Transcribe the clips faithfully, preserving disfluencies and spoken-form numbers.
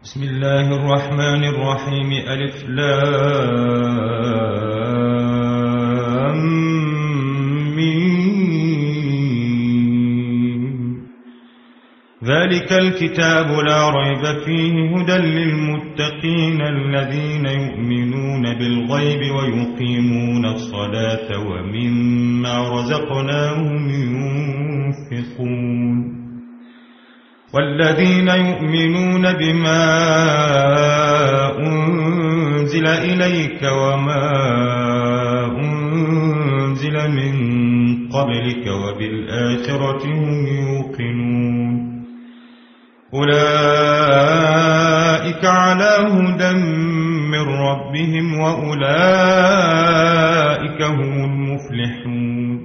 بسم الله الرحمن الرحيم. ألف لام ميم. ذلك الكتاب لا ريب فيه هدى للمتقين الذين يؤمنون بالغيب ويقيمون الصلاة ومما رزقناهم ينفقون والذين يؤمنون بما أنزل إليك وما أنزل من قبلك وبالآخرة هم يوقنون أولئك على هدى من ربهم وأولئك هم المفلحون.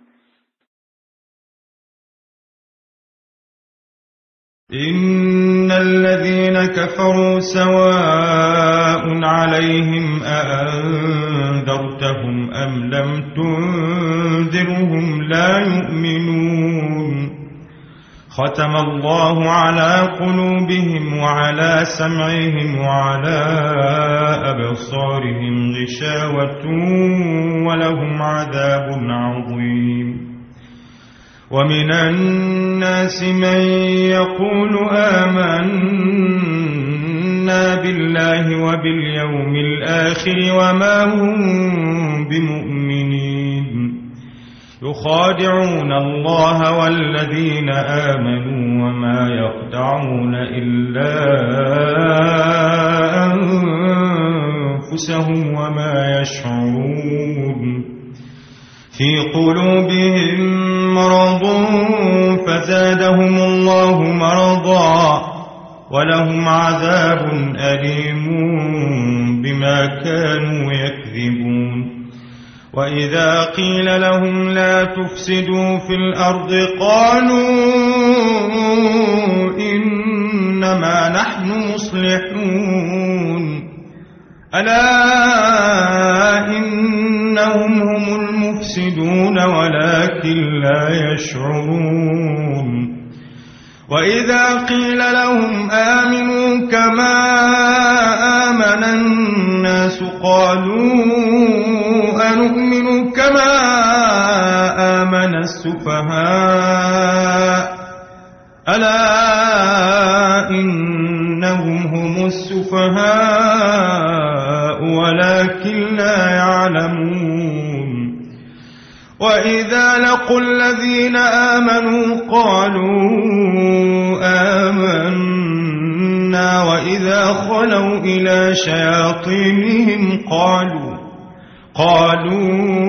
إن الذين كفروا سواء عليهم أأنذرتهم أم لم تنذرهم لا يؤمنون. ختم الله على قلوبهم وعلى سمعهم وعلى أبصارهم غشاوة ولهم عذاب عظيم. ومن الناس من يقول آمنا بالله وباليوم الآخر وما هم بمؤمنين يخادعون الله والذين آمنوا وما يخدعون إلا أنفسهم وما يشعرون. في قلوبهم مرض فزادهم الله مرضا ولهم عذاب أليم بما كانوا يكذبون. وإذا قيل لهم لا تفسدوا في الأرض قالوا إنما نحن مصلحون ألا إنهم هم المفسدون ولكن لا يشعرون. وإذا قيل لهم آمنوا كما آمن الناس قالوا أنؤمن كما آمن السفهاء ألا إنهم هم السفهاء ولكن لا يعلمون. وإذا لقوا الذين آمنوا قالوا آمنا وإذا خلوا إلى شياطينهم قالوا قالوا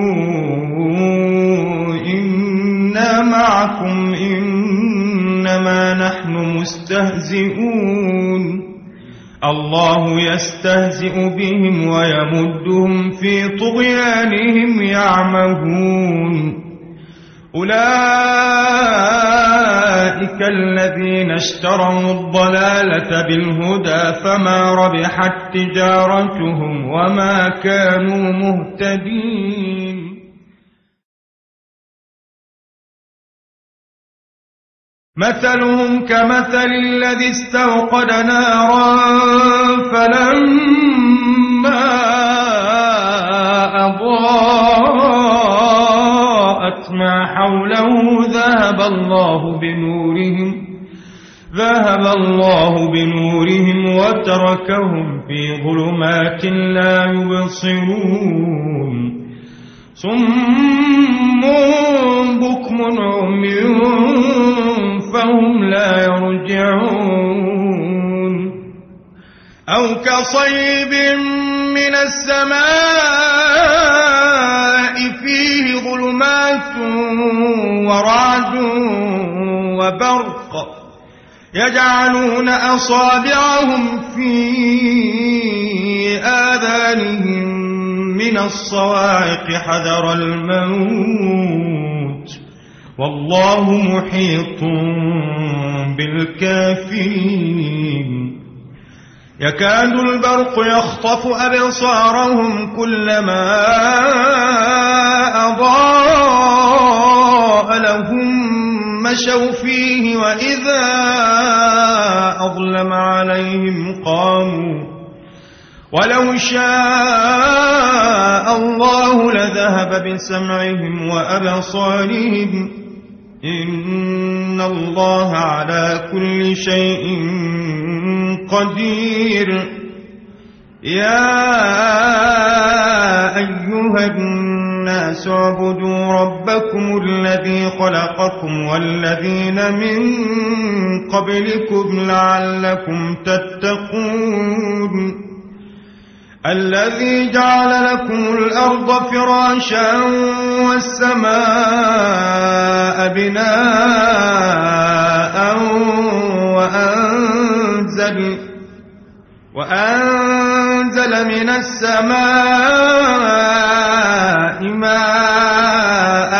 إنا معكم إنما نحن مستهزئون. الله يستهزئ بهم ويمدهم في طغيانهم يعمهون. أولئك الذين اشتروا الضلالة بالهدى فما ربحت تجارتهم وما كانوا مهتدين. مثلهم كمثل الذي استوقد نارا فلما أضاءت ما حوله ذهب الله بنورهم ذهب الله بنورهم وتركهم في ظلمات لا يبصرون. صم بكم عمي فهم لا يرجعون. أو كصيب من السماء فيه ظلمات ورعد وبرق يجعلون أصابعهم في آذانهم من الصواعق حذر الموت والله محيط بالكافرين. يكاد البرق يخطف أبصارهم كلما أضاء لهم مشوا فيه وإذا أظلم عليهم عليهم قاموا ولو شاء الله لذهب بسمعهم وأبصارهم إن الله على كل شيء قدير يا أيها الناس اعبدوا ربكم الذي خلقكم والذين من قبلكم لعلكم تتقون الذي جعل لكم الأرض فراشا والسماء بناء وأنزل, وأنزل من السماء ماء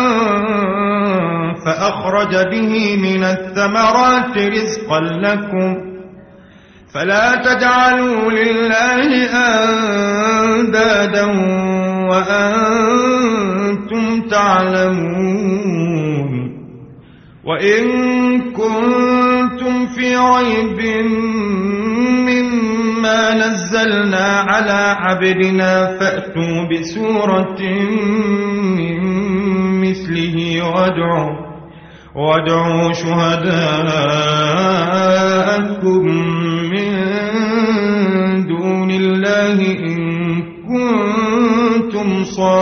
فأخرج به من الثمرات رزقا لكم فلا تجعلوا لله أندادا وأنتم تعلمون وإن كنتم في ريب مما نزلنا على عبدنا فأتوا بسورة من مثله وادعوا وادعوا شهداءكم من دون الله إن كنتم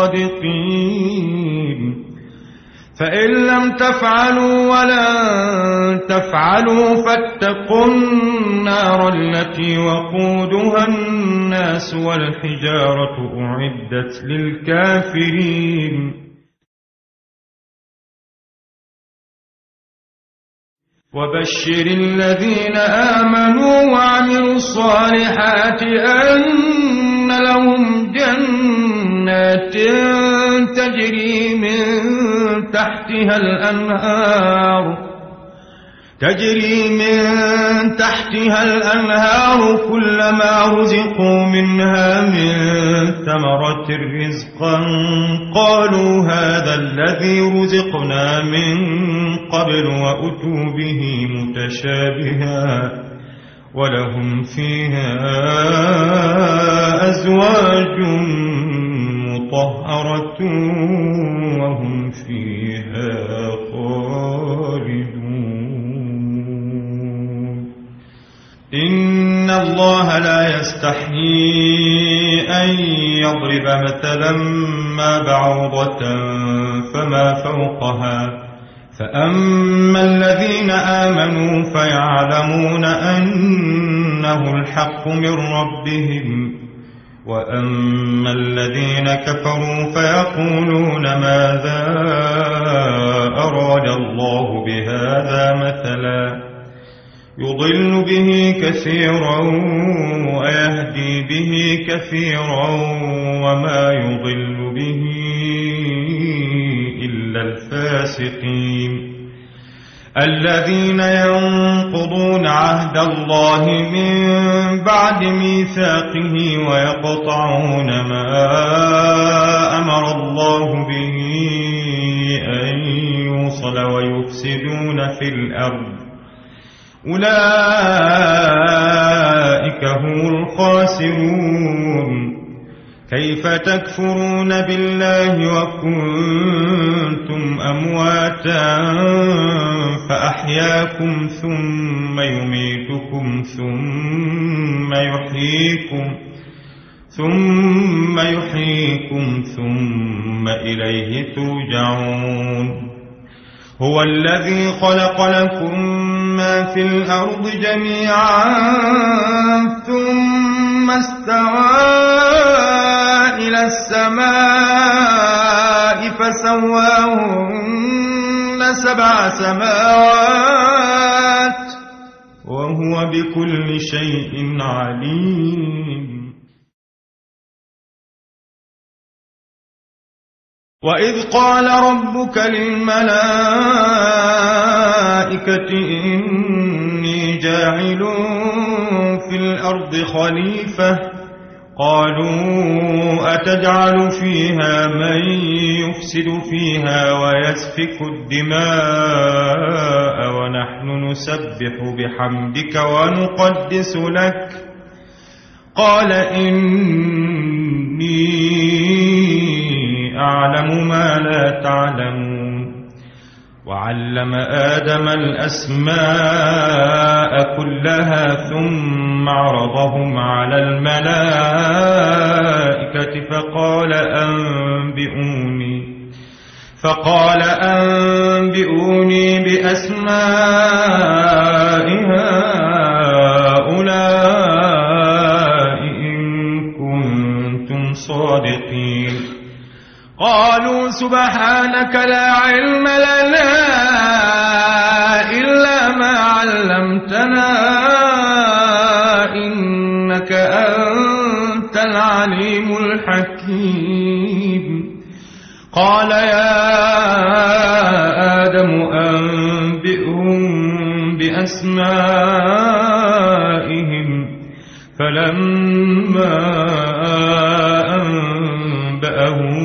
صادقين فإن لم تفعلوا ولن تفعلوا فاتقوا النار التي وقودها الناس والحجارة أعدت للكافرين وبشر الذين آمنوا وعملوا الصالحات أن لهم جنات تجري من تحتها الأنهار تجري من تحتها الأنهار كلما رزقوا منها من ثمرة رزقا قالوا هذا الذي رزقنا من قبل وأتوا به متشابها ولهم فيها أزواج مطهرة وهم فيها خالدون إن الله لا يستحيي أن يضرب مثلا ما بعوضة فما فوقها فأما الذين آمنوا فيعلمون أنه الحق من ربهم وأما الذين كفروا فيقولون ماذا أراد الله بهذا مثلا يضل به كثيرا ويهدي به كثيرا وما يضل به إلا الفاسقين الذين ينقضون عهد الله من بعد ميثاقه ويقطعون ما أمر الله به أن يوصل ويفسدون في الأرض أولئك هم الخاسرون كيف تكفرون بالله وكنتم أمواتا فأحياكم ثم يميتكم ثم يحييكم ثم يحييكم ثم إليه ترجعون هو الذي خلق لكم ما في الأرض جميعا ثم استوى إلى السماء فسواهن سبع سماوات وهو بكل شيء عليم وإذ قال ربك للملائكة إني جاعل في الأرض خليفة قالوا أتجعل فيها من يفسد فيها ويسفك الدماء ونحن نسبح بحمدك ونقدس لك قال إني أعلم ما لا تعلمون وعلم آدم الأسماء كلها ثم عرضهم على الملائكة فقال أنبئوني فقال أنبئوني بأسماء هؤلاء إن كنتم صادقين قالوا سبحانك لا علم لنا إلا ما علمتنا إنك أنت العليم الحكيم قال يا آدم أنبئهم بأسمائهم فلما أنبأهم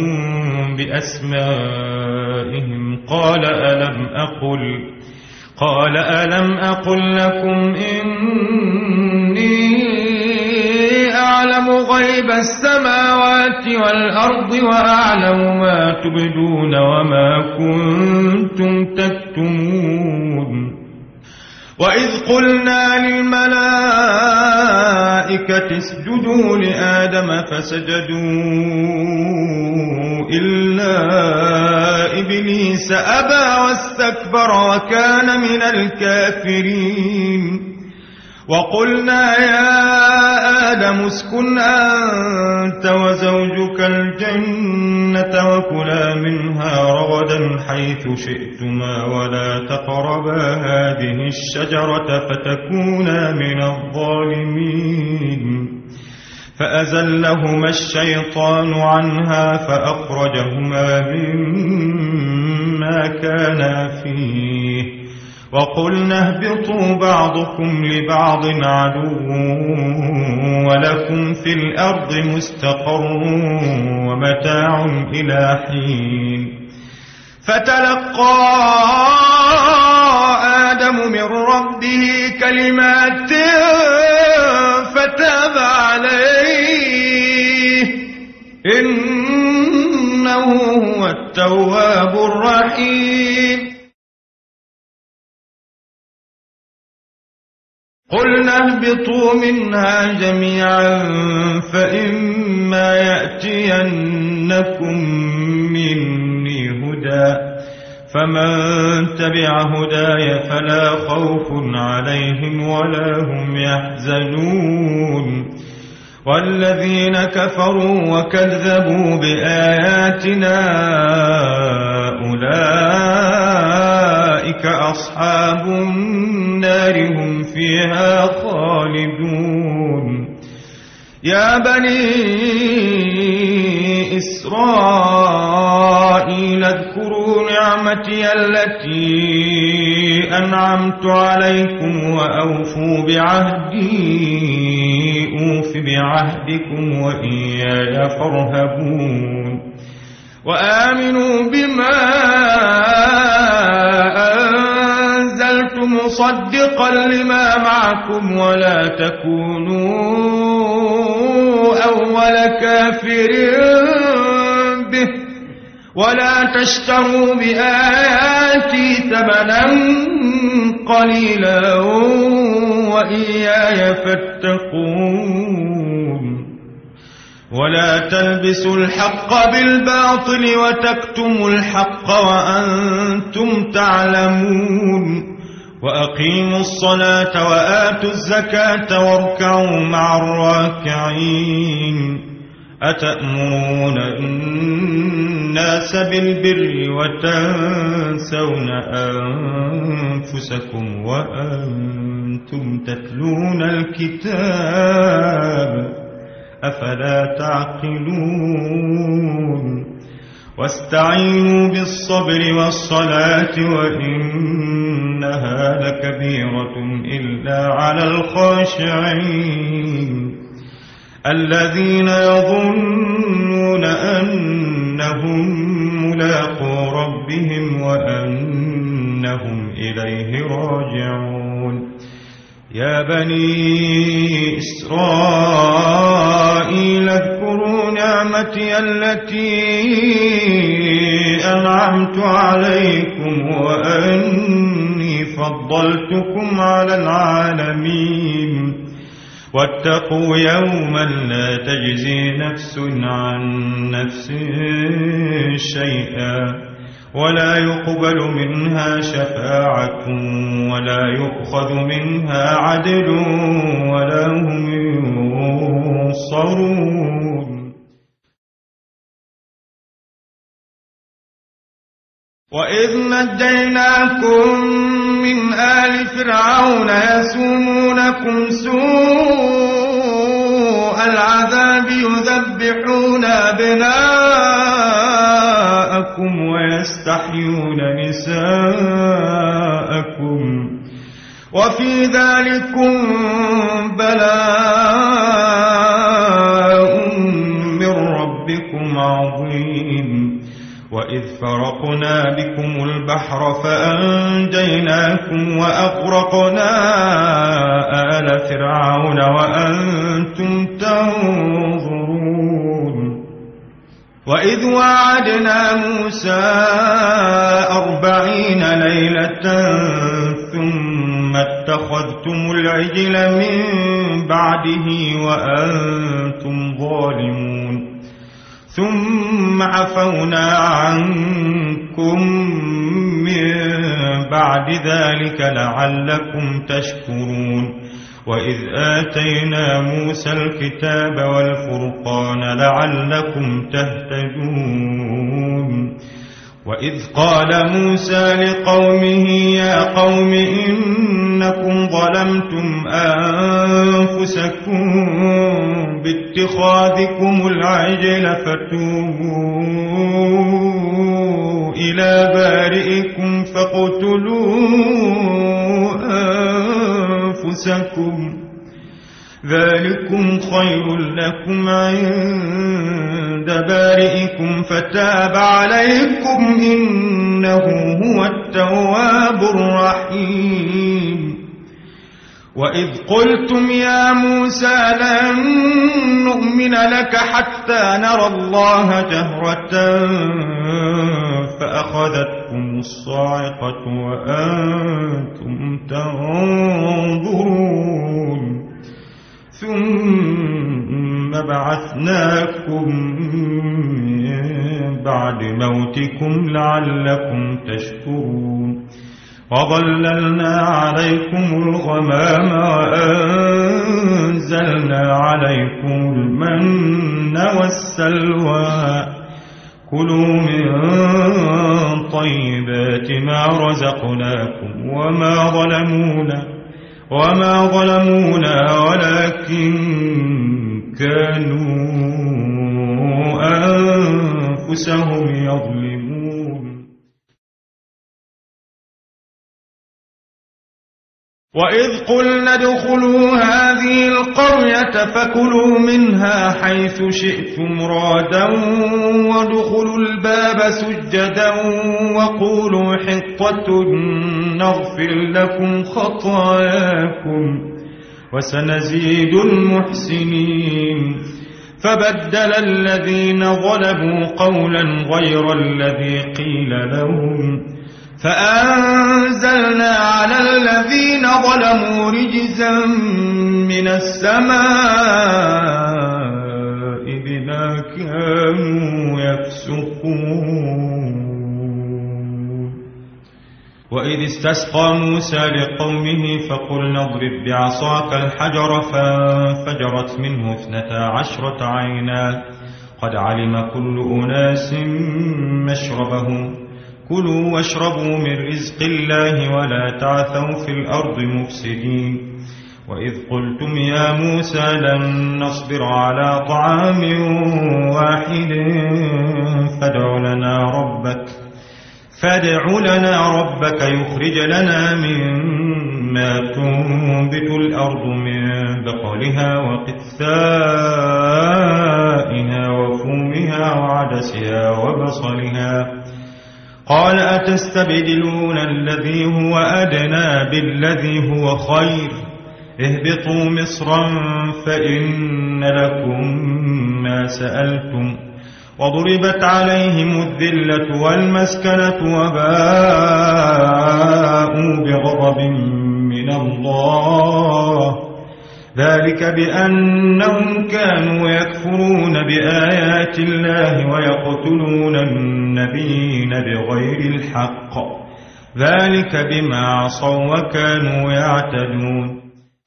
بأسمائهم قال ألم أقل قال ألم أقل لكم إني أعلم غيب السماوات والأرض وأعلم ما تبدون وما كنتم تكتمون وإذ قلنا للملائكة اسجدوا لآدم فسجدوا إلا إبليس أبى واستكبر وكان من الكافرين وقلنا يا آدم اسكن أنت وزوجك الجنة وكلا منها رغدا حيث شئتما ولا تقربا هذه الشجرة فتكونا من الظالمين فأزلهما الشيطان عنها فأخرجهما مما كانا فيه وقلنا اهبطوا بعضكم لبعض عدو ولكم في الأرض مستقر ومتاع إلى حين فتلقى آدم من ربه كلمات فتاب عليه إنه هو التواب الرحيم قلنا اهبطوا منها جميعا فإما يأتينكم مني هدى فمن تبع هداي فلا خوف عليهم ولا هم يحزنون والذين كفروا وكذبوا بآياتنا أولئك أصحاب النار هم فيها خالدون يا بني إسرائيل اذكروا نعمتي التي أنعمت عليكم وأوفوا بعهدي أوف بعهدكم وإياي فارهبون وآمنوا بما أنزلت مصدقا لما معكم ولا تكونوا أول كافر به ولا تشتروا بآياتي ثمنا قليلا وإياي فاتقون ولا تلبسوا الحق بالباطل وتكتموا الحق وأنتم تعلمون وأقيموا الصلاة وآتوا الزكاة واركعوا مع الراكعين أتأمرون الناس بالبر وتنسون أنفسكم وأنتم تتلون الكتاب أفلا تعقلون واستعينوا بالصبر والصلاة وإنها لكبيرة إلا على الخاشعين الذين يظنون أنهم ملاقو ربهم وأنهم إليه راجعون يا بني إسرائيل اذكروا نعمتي التي أنعمت عليكم وأني فضلتكم على العالمين واتقوا يوما لا تجزي نفس عن نفس شيئا ولا يقبل منها شفاعة ولا يؤخذ منها عدل ولا هم ينصرون وإذ نجيناكم من آل فرعون يسومونكم سوء العذاب يذبحون أبناءكم ويستحيون نساءكم وفي ذلكم بلاء من ربكم عظيم وإذ فرقنا بكم البحر فأنجيناكم وأغرقنا آل فرعون وأنتم تنظرون وإذ وعدنا موسى أربعين ليلة ثم اتخذتم العجل من بعده وأنتم ظالمون ثم عفونا عنكم من بعد ذلك لعلكم تشكرون وإذ آتينا موسى الكتاب والفرقان لعلكم تهتدون وإذ قال موسى لقومه يا قوم إنكم ظلمتم أنفسكم باتخاذكم العجل فتوبوا إلى بارئكم فاقتلوا أنفسكم ذلكم خير لكم عند بارئكم فتاب عليكم إنه هو التواب الرحيم وإذ قلتم يا موسى لن نؤمن لك حتى نرى الله جهرة فأخذتكم الصاعقة وأنتم تنظرون ثم بعثناكم من بعد موتكم لعلكم تشكرون وظللنا عليكم الغمام وأنزلنا عليكم المن والسلوى كلوا من طيبات ما رزقناكم وما ظلمونا وما ظلمونا ولكن كانوا أنفسهم يظلمون وإذ قلنا ادخلوا هذه القرية فكلوا منها حيث شئتم رادا وادخلوا الباب سجدا وقولوا حطة نغفر لكم خطاياكم وسنزيد المحسنين فبدل الذين ظلموا قولا غير الذي قيل لهم فأنزلنا على الذين ظلموا رجزا من السماء بما كانوا يفسقون وإذ استسقى موسى لقومه فقلنا اضرب بعصاك الحجر فانفجرت منه اثنتا عشرة عينا قد علم كل أناس مشربهم كلوا واشربوا من رزق الله ولا تعثوا في الأرض مفسدين وإذ قلتم يا موسى لن نصبر على طعام واحد فادع لنا ربك فادع لنا ربك يخرج لنا مما تنبت الأرض من بقلها وقثائها وفومها وعدسها وبصلها. قال أتستبدلون الذي هو أدنى بالذي هو خير؟ اهبطوا مصرا فإن لكم ما سألتم وضربت عليهم الذلة والمسكنة وباءوا بغضب من الله ذلك بأنهم كانوا يكفرون بآيات الله ويقتلون النبيين بغير الحق ذلك بما عصوا وكانوا يعتدون.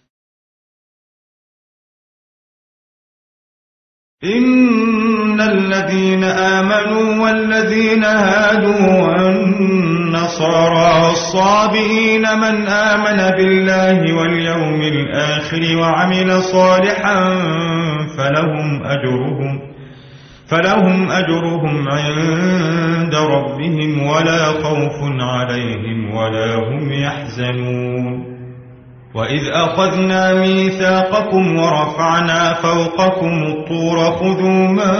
إن الذين آمنوا والذين هادوا والنصارى والصابئين من آمن بالله واليوم الآخر وعمل صالحا فلهم أجرهم فلهم أجرهم عند ربهم ولا خوف عليهم ولا هم يحزنون. وإذ أخذنا ميثاقكم ورفعنا فوقكم الطور خذوا ما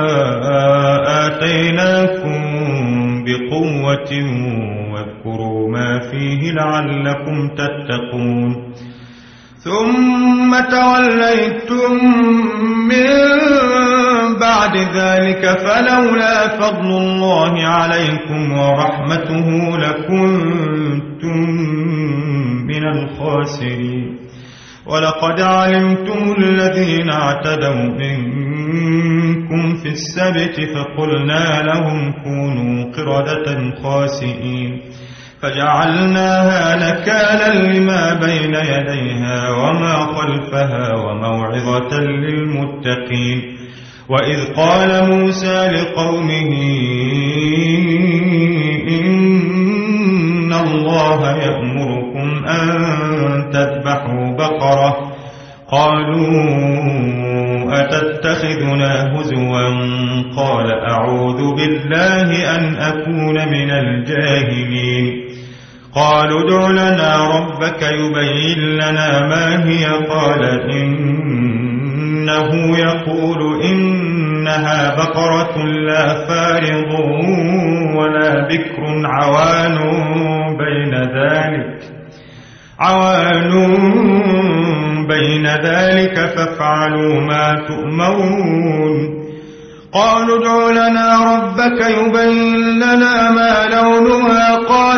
آتيناكم بقوة واذكروا ما فيه لعلكم تتقون. ثم توليتم من بعد ذلك فلولا فضل الله عليكم ورحمته لكنتم من الخاسرين. ولقد علمتم الذين اعتدوا منكم في السبت فقلنا لهم كونوا قردة خاسئين فجعلناها نكالا لما بين يديها وما خلفها وموعظة للمتقين. وإذ قال موسى لقومه إن الله يأمركم أن تذبحوا بقرة قالوا أتتخذنا هزوا قال أعوذ بالله أن أكون من الجاهلين. قالوا ادع لنا ربك يبين لنا ما هي قال إنه يقول إنها بقرة لا فارض ولا بكر عوان بين ذلك عوان بين ذلك فافعلوا ما تؤمرون. قالوا ادع لنا ربك يبين لنا ما لونها قال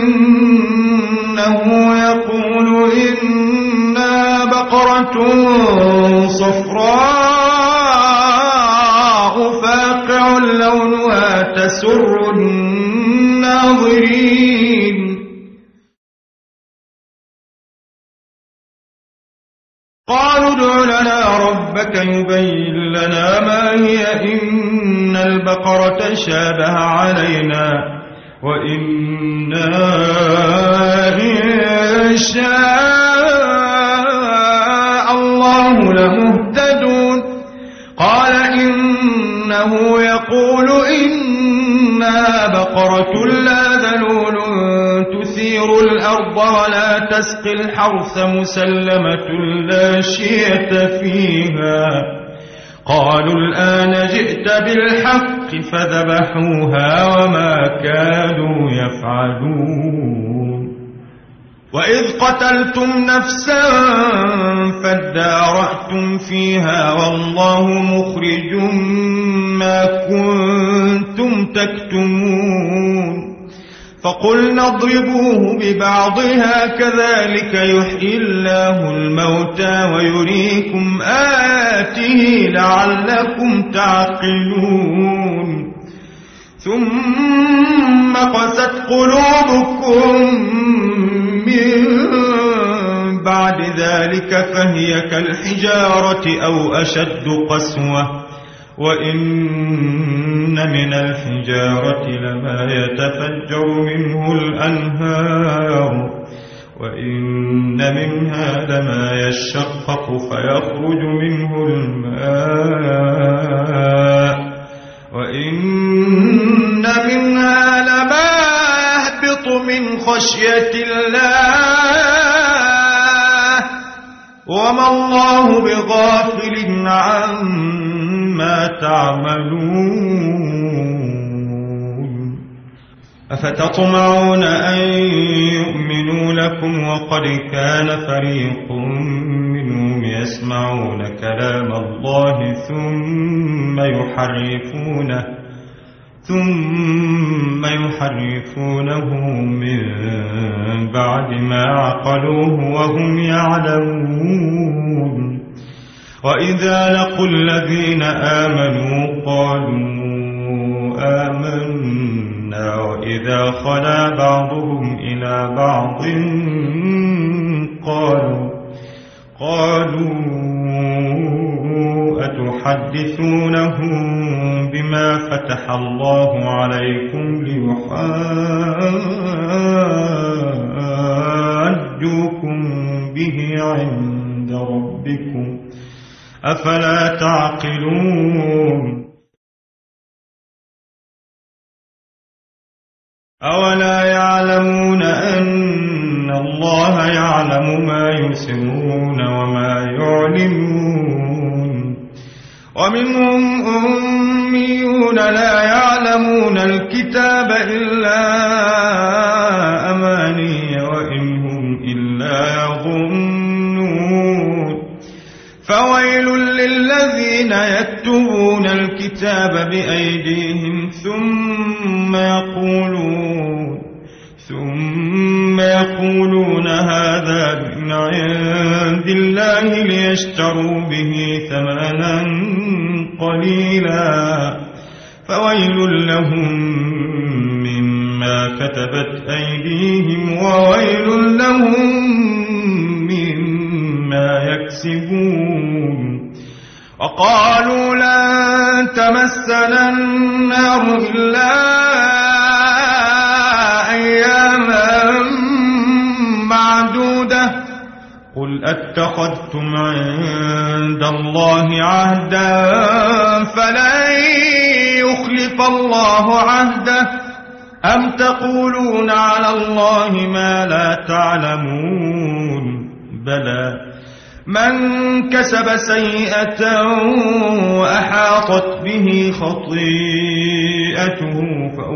إنه يقول إنها بقرة صفراء فاقع لونها تسر الناظرين. قالوا ادع لنا ربك يبين لنا ما هي إن البقرة شابه علينا وإنا إن شاء الله لمهتدون. قال إنه يقول إنها بقرة لا ذلول تثير الأرض ولا تسقي الحرث مسلمة لا شية فيها. قالوا الآن جئت بالحق فذبحوها وما كانوا يفعلون. وإذ قتلتم نفسا فادارأتم فيها والله مخرج ما كنتم تكتمون. فقلنا اضربوه ببعضها كذلك يحيي الله الموتى ويريكم آياته لعلكم تعقلون. ثم قست قلوبكم من بعد ذلك فهي كالحجارة أو أشد قسوة وإن من الحجارة لما يتفجر منه الأنهار وإن منها لما يشقق فيخرج منه الماء وإن منها لما يهبط من خشية الله وما الله بغافل عما تعملون أفتطمعون أن يؤمنوا لكم وقد كان فريق منهم يسمعون كلام الله ثم يحرفونه ثم يحرفونه من بعد ما عقلوه وهم يعلمون وإذا لقوا الذين آمنوا قالوا آمنا وإذا خلا بعضهم إلى بعض قالوا قالوا أتحدثونهم بما فتح الله عليكم ليحاجوكم به عند ربكم أفلا تعقلون أولا يعلمون أن الله يعلم ما يسرون وما يعلنون ومنهم أميون لا يعلمون الكتاب إلا أماني وإن هم إلا يظنون فويل للذين يكتبون الكتاب بأيديهم ثم يقولون ثم يقولون هذا من عند الله ليشتروا به ثمنا قليلا فويل لهم مما كتبت أيديهم وويل لهم مما يكسبون وقالوا لن تمسنا النار إلا أياما معدودة قل أتخذتم عند الله عهدا فلن يخلف الله عهده أم تقولون على الله ما لا تعلمون بلى من كسب سيئة وأحاطت به خطيئته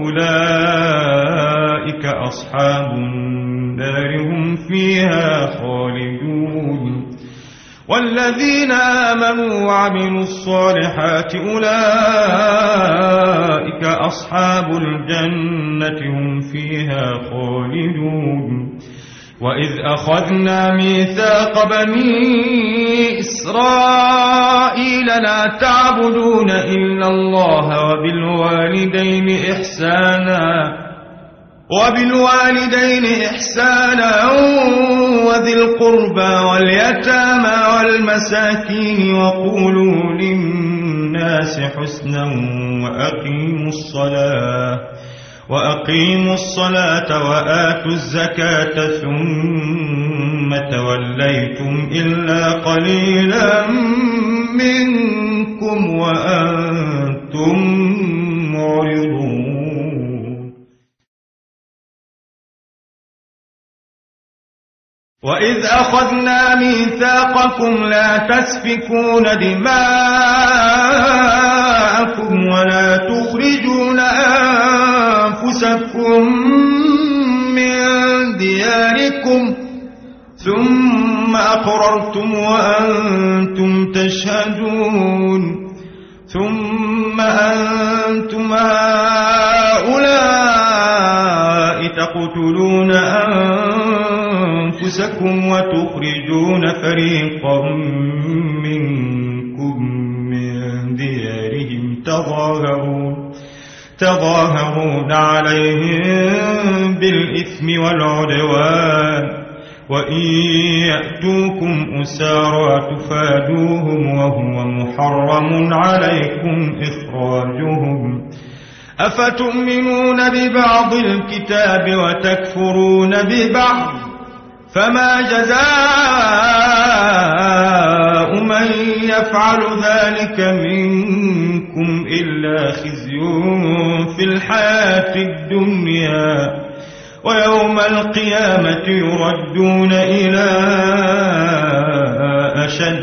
فأولئك أصحاب النار هم فيها خالدون والذين آمنوا وعملوا الصالحات أولئك أصحاب الجنة هم فيها خالدون وإذ أخذنا ميثاق بني إسرائيل لا تعبدون إلا الله وبالوالدين إحسانا وبالوالدين إحسانا وذي القربى واليتامى والمساكين وقولوا للناس حسنا وأقيموا الصلاة وأقيموا الصلاة وآتوا الزكاة ثم توليتم إلا قليلا منكم وأنتم معرضون وإذ أخذنا ميثاقكم لا تسفكون دماءكم ولا تخرجون أنفسكم من دياركم ثم أقررتم وأنتم تشهدون ثم أنتم هؤلاء تقتلون أنفسكم وتخرجون فريقا منكم من ديارهم تظاهرون تظاهرون عليهم بالإثم والعدوان وإن يأتوكم أسارى تفادوهم وهو محرم عليكم إخراجهم أفتؤمنون ببعض الكتاب وتكفرون ببعض فما جزاء من يفعل ذلك منكم إلا خزي في الحياة الدنيا ويوم القيامة يردون إلى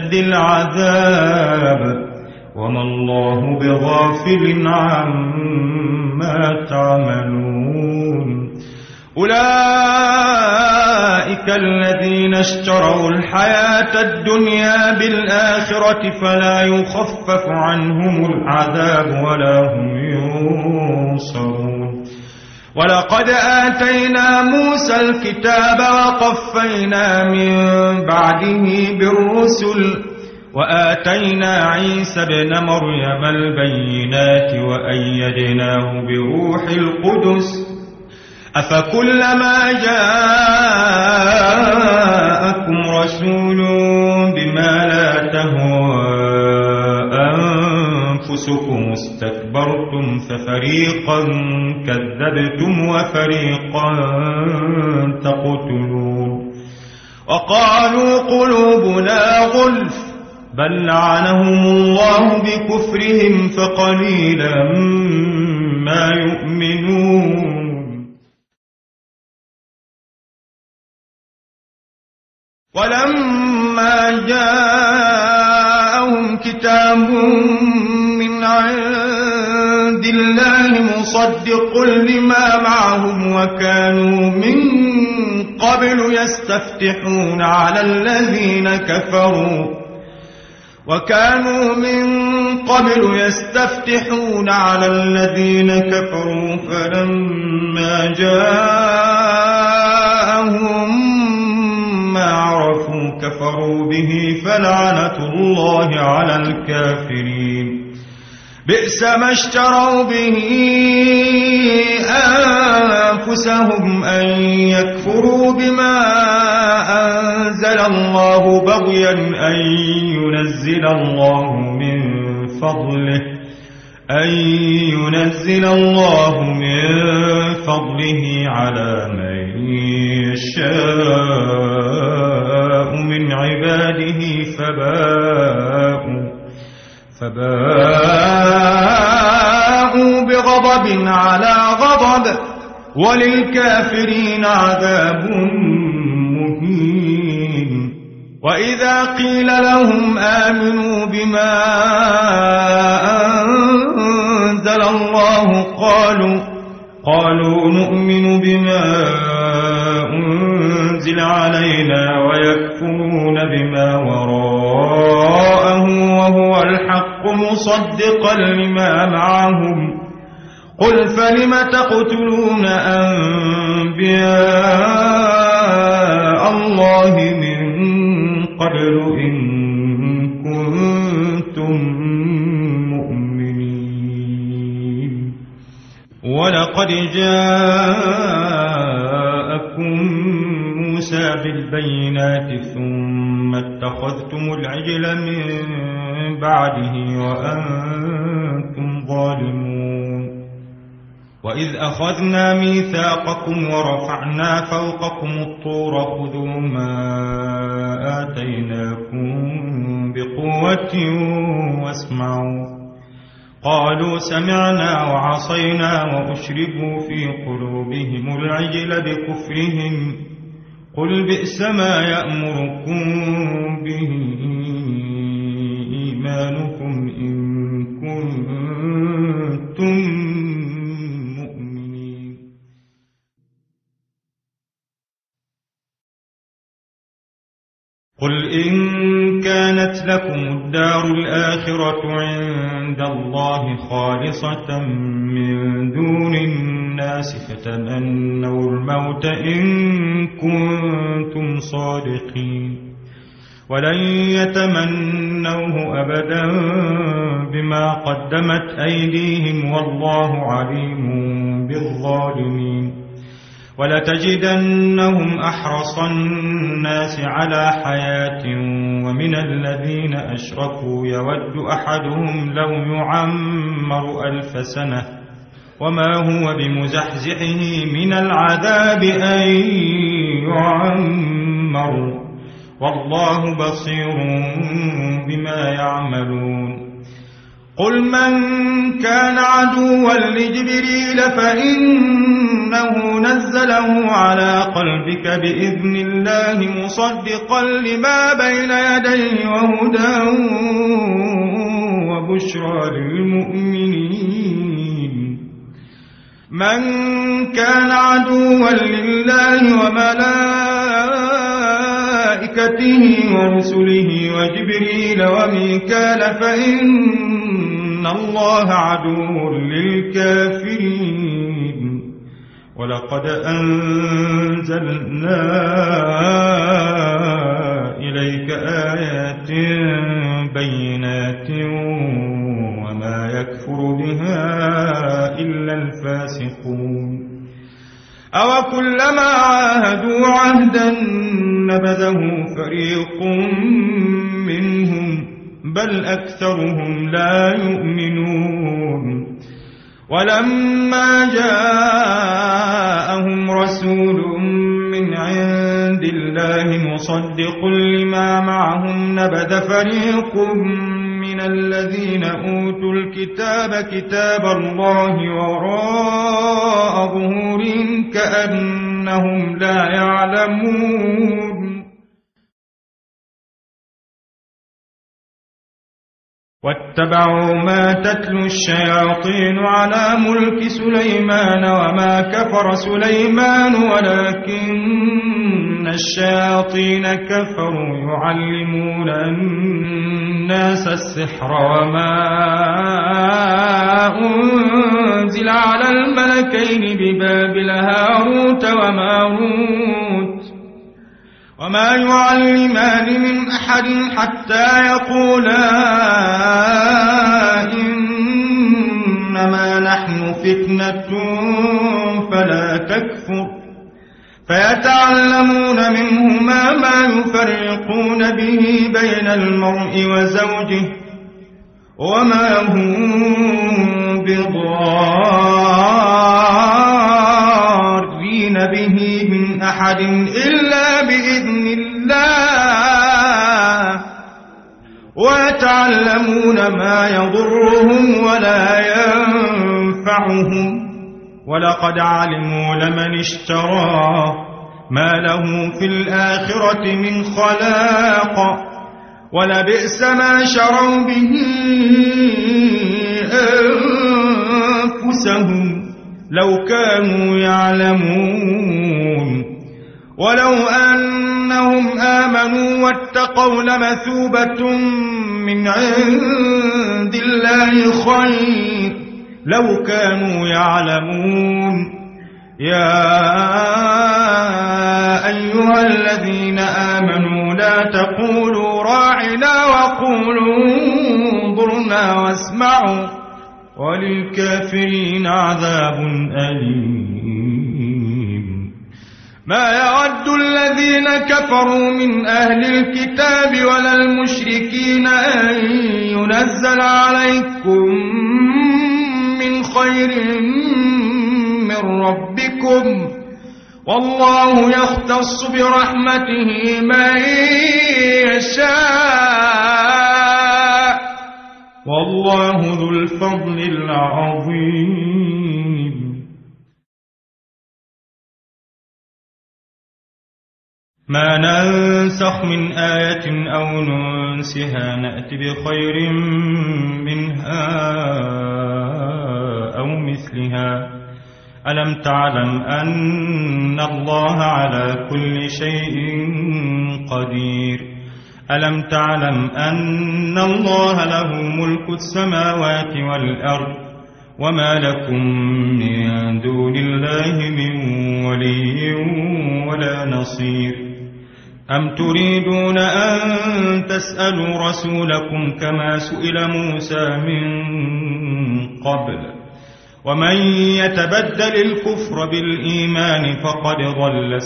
أشد العذاب وما الله بغافل عما تعملون أولئك الذين اشتروا الحياة الدنيا بالآخرة فلا يخفف عنهم العذاب ولا هم ينصرون ولقد آتينا موسى الكتاب وقفينا من بعده بالرسل وآتينا عيسى ابن مريم البينات وأيدناه بروح القدس أفكلما جاءكم رسول بما لا تهوى أنفسكم استكبرتم ففريقا كذبتم وفريقا تقتلون وقالوا قلوبنا غلف بل لعنهم الله بكفرهم فقليلا ما يؤمنون ولما جاءهم كتاب من عند الله مصدق لما معهم وكانوا من قبل يستفتحون على الذين كفروا وكانوا من قبل يستفتحون على الذين كفروا فلما جاءهم ما عرفوا كفروا به فلعنة الله على الكافرين بئس ما اشتروا به أنفسهم أن يكفروا بما أنزل الله بغيا أن ينزل الله من فضله أن ينزل الله من فضله على من يشاء من عباده فباءوا فباءوا بغضب على غضب وللكافرين عذاب مهين وإذا قيل لهم آمنوا بما أنزل الله قالوا قالوا نؤمن بما أنزل علينا ويكفرون بما وراءه وهو الحق مصدقا لما معهم قل فلم تقتلون أنبياء الله من قبل إن كنتم مؤمنين ولقد جاءكم موسى بالبينات ثم اتخذتم العجل من بعده وأنتم ظالمون وإذ أخذنا ميثاقكم ورفعنا فوقكم الطور خذوا ما آتيناكم بقوة واسمعوا قالوا سمعنا وعصينا وأشربوا في قلوبهم العجل بكفرهم قل بئس ما يأمركم به إيمانكم إن كنتم مؤمنين قل إن كانت لكم الدار الآخرة عند الله خالصة من دون الناس فتمنوا الموت إن كنتم صادقين ولن يتمنوه أبدا بما قدمت أيديهم والله عليم بالظالمين ولتجدنهم أحرص الناس على حياة ومن الذين أشركوا يود أحدهم لو يعمر ألف سنة وما هو بمزحزحه من العذاب أن يعمر والله بصير بما يعملون قل من كان عدوا لجبريل فإنه نزله على قلبك بإذن الله مصدقا لما بين يديه وهدى هدى وبشرى للمؤمنين. من كان عدوا لله وملائكته ورسله وجبريل وميكال فإن الله عدو للكافرين. ولقد أنزلنا إليك آيات بينات وما يكفر بها إلا الفاسقون. أوكلما عاهدوا عهدا نبذه فريق منهم بل أكثرهم لا يؤمنون. ولما جاءهم رسول من عند الله مصدق لما معهم نبذ فريق من الذين أوتوا الكتاب كتاب الله وراء ظهورهم كأنهم لا يعلمون. واتبعوا ما تتلو الشياطين على ملك سليمان وما كفر سليمان ولكن الشياطين كفروا يعلمون الناس السحر وما أنزل على الملكين ببابل هاروت وماروت وما يعلمان من أحد حتى يقولا إنما نحن فتنة فلا تكفر فيتعلمون منهما ما يفرقون به بين المرء وزوجه وما هم بضارين به من أحد إلا بإذن الله ويتعلمون ما يضرهم ولا ينفعهم ولقد علموا لمن اشتراه ما له في الآخرة من خلاق ولبئس ما شروا به أنفسهم لو كانوا يعلمون. ولو أنهم آمنوا واتقوا لمثوبة من عند الله خير لو كانوا يعلمون. يا أيها الذين آمنوا لا تقولوا راعنا وقولوا انظرنا واسمعوا وللكافرين عذاب أليم. ما يود الذين كفروا من أهل الكتاب ولا المشركين أن ينزل عليكم من خير من ربكم والله يختص برحمته من يشاء والله ذو الفضل العظيم. ما ننسخ من آية أو ننسها نأت بخير منها أو مثلها. ألم تعلم أن الله على كل شيء قدير. ألم تعلم أن الله له ملك السماوات والأرض وما لكم من دون الله من ولي ولا نصير. أم تريدون أن تسألوا رسولكم كما سئل موسى من قبل ومن يتبدل الكفر بالإيمان فقد ضل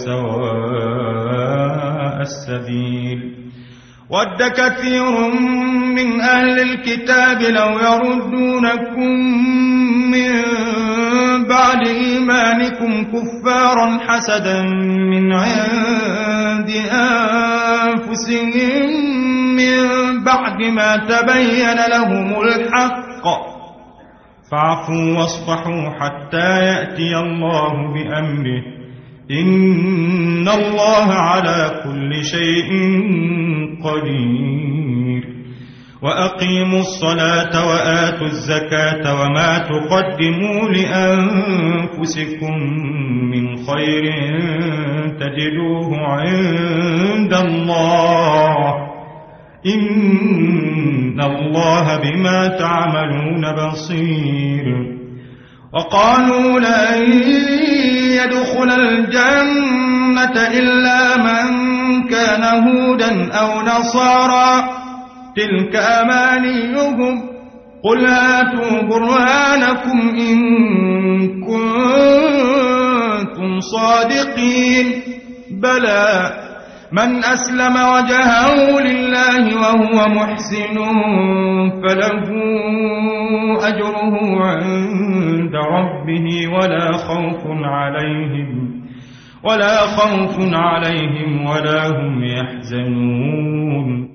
سواء السبيل. ود كثير من أهل الكتاب لو يردونكم من بعد إيمانكم كفارا حسدا من عند أنفسهم من بعد ما تبين لهم الحق فاعفوا واصفحوا حتى يأتي الله بأمره إن الله على كل شيء قدير وأقيموا الصلاة وآتوا الزكاة وما تقدموا لأنفسكم من خير تجدوه عند الله إن الله بما تعملون بصير وقالوا لن يدخل الجنة إلا من كان هودا أو نصارى تلك أمانيهم قل هاتوا برهانكم إن كنتم صادقين بلى من أسلم وجهه لله وهو محسن فله أجره عند ربه ولا خوف عليهم ولا خوف عليهم ولا هم يحزنون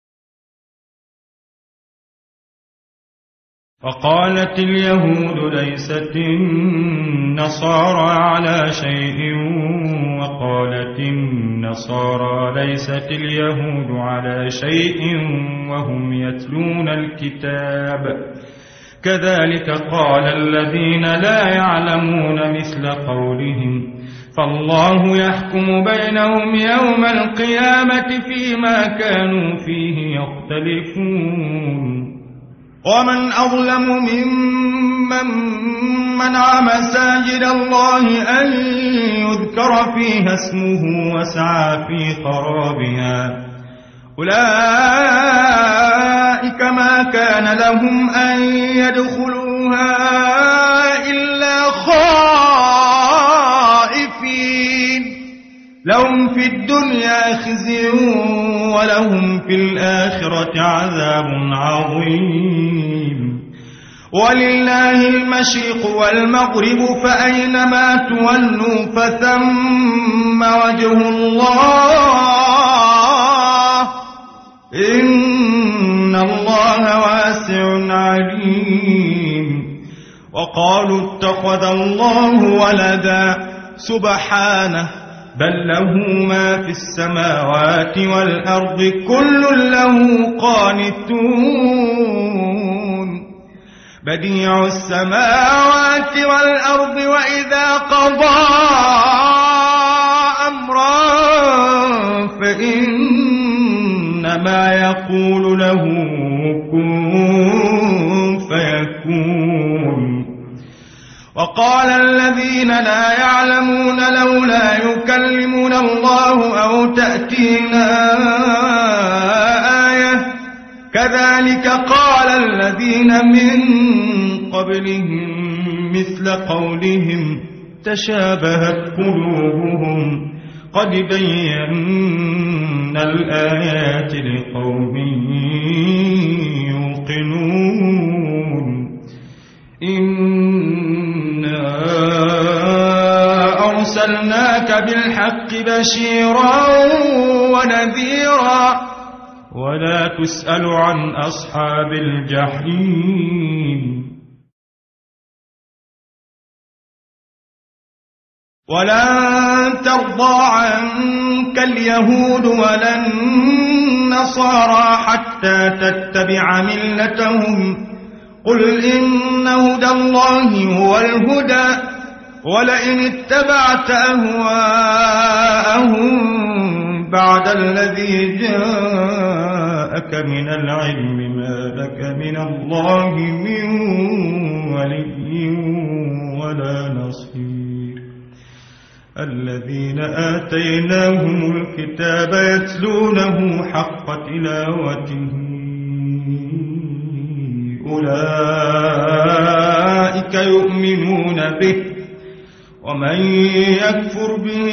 وقالت اليهود ليست النصارى على شيء وقالت النصارى ليست اليهود على شيء وهم يتلون الكتاب كذلك قال الذين لا يعلمون مثل قولهم فالله يحكم بينهم يوم القيامة فيما كانوا فيه يختلفون ومن أظلم ممن منع مساجد الله أن يذكر فيها اسمه وسعى في خرابها أولئك ما كان لهم أن يدخلوها إلا خائفين لهم في الدنيا خزي ولهم في الآخرة عذاب عظيم ولله المشرق والمغرب فأينما تولوا فثم وجه الله إن الله واسع عليم وقالوا اتخذ الله ولدا سبحانه بل له ما في السماوات والأرض كل له قانتون بديع السماوات والأرض وإذا قضى أمرا فإنما يقول له كن فيكون وقال الذين لا يعلمون لولا يكلمون الله أو تأتينا آية كذلك قال الذين من قبلهم مثل قولهم تشابهت قلوبهم قد بينا الآيات لقوم يوقنون إنا أرسلناك بالحق بشيرا ونذيرا ولا تسأل عن أصحاب الجحيم ولن ترضى عنك اليهود ولا النصارى حتى تتبع ملتهم قل إن هدى الله هو الهدى ولئن اتبعت أهواءهم بعد الذي جاءك من العلم ما لك من الله من ولي ولا نصير الذين آتيناهم الكتاب يتلونه حق تلاوته أولئك يؤمنون به ومن يكفر به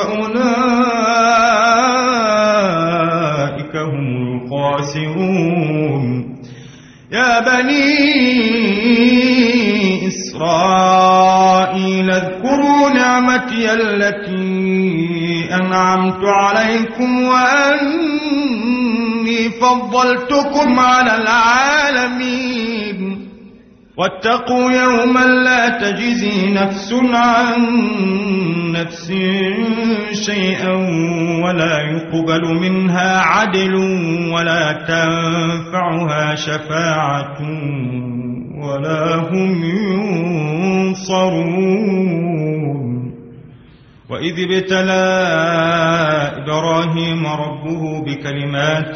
فأولئك هم الخاسرون يا بني إسرائيل اذكروا نعمتي التي أنعمت عليكم وأني فضلتكم على العالمين واتقوا يوما لا تجزي نفس عن نفس شيئا ولا يقبل منها عدل ولا تنفعها شفاعة ولا هم ينصرون. وإذ ابتلى إبراهيم ربه بكلمات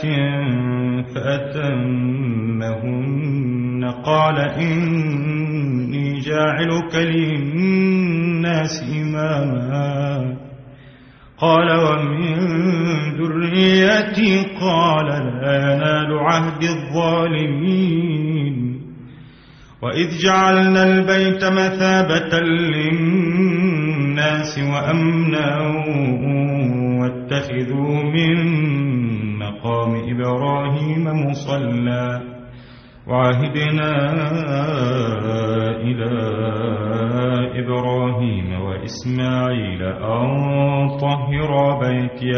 فأتمهن قال إني جاعلك للناس إماما قال ومن ذريتي قال لا ينال عهد الظالمين. وإذ جعلنا البيت مثابة للناس وأمنا واتخذوا من مقام إبراهيم مصلى وعهدنا إلى إبراهيم وإسماعيل أن طهرا بيتي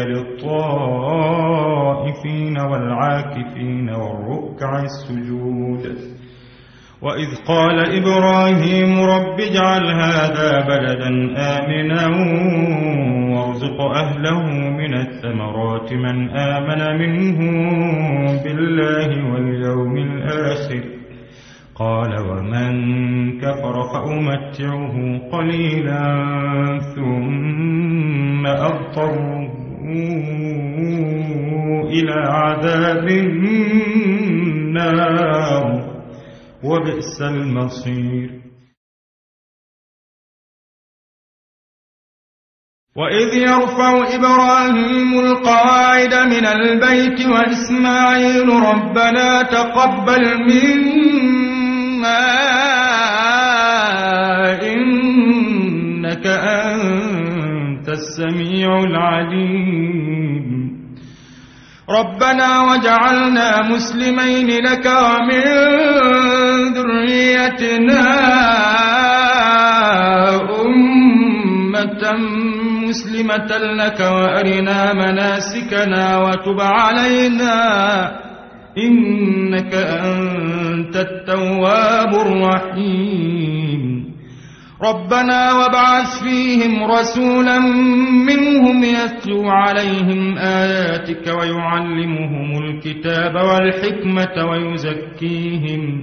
للطائفين والعاكفين والركع السجود. وإذ قال إبراهيم رب اجعل هذا بلدا آمنا وارزق أهله من الثمرات من آمن منهم بالله واليوم الآخر قال ومن كفر فأمتعه قليلا ثم أضطره إلى عذاب النار وبئس المصير. وإذ يرفع إبراهيم القواعد من البيت وإسماعيل ربنا تقبل منا إنك أنت السميع العليم. ربنا وجعلنا مسلمين لك ومن ذريتنا أمة مسلمة لك وأرنا مناسكنا وتب علينا إنك أنت التواب الرحيم. ربنا وابعث فيهم رسولا منهم يتلو عليهم آياتك ويعلمهم الكتاب والحكمة ويزكيهم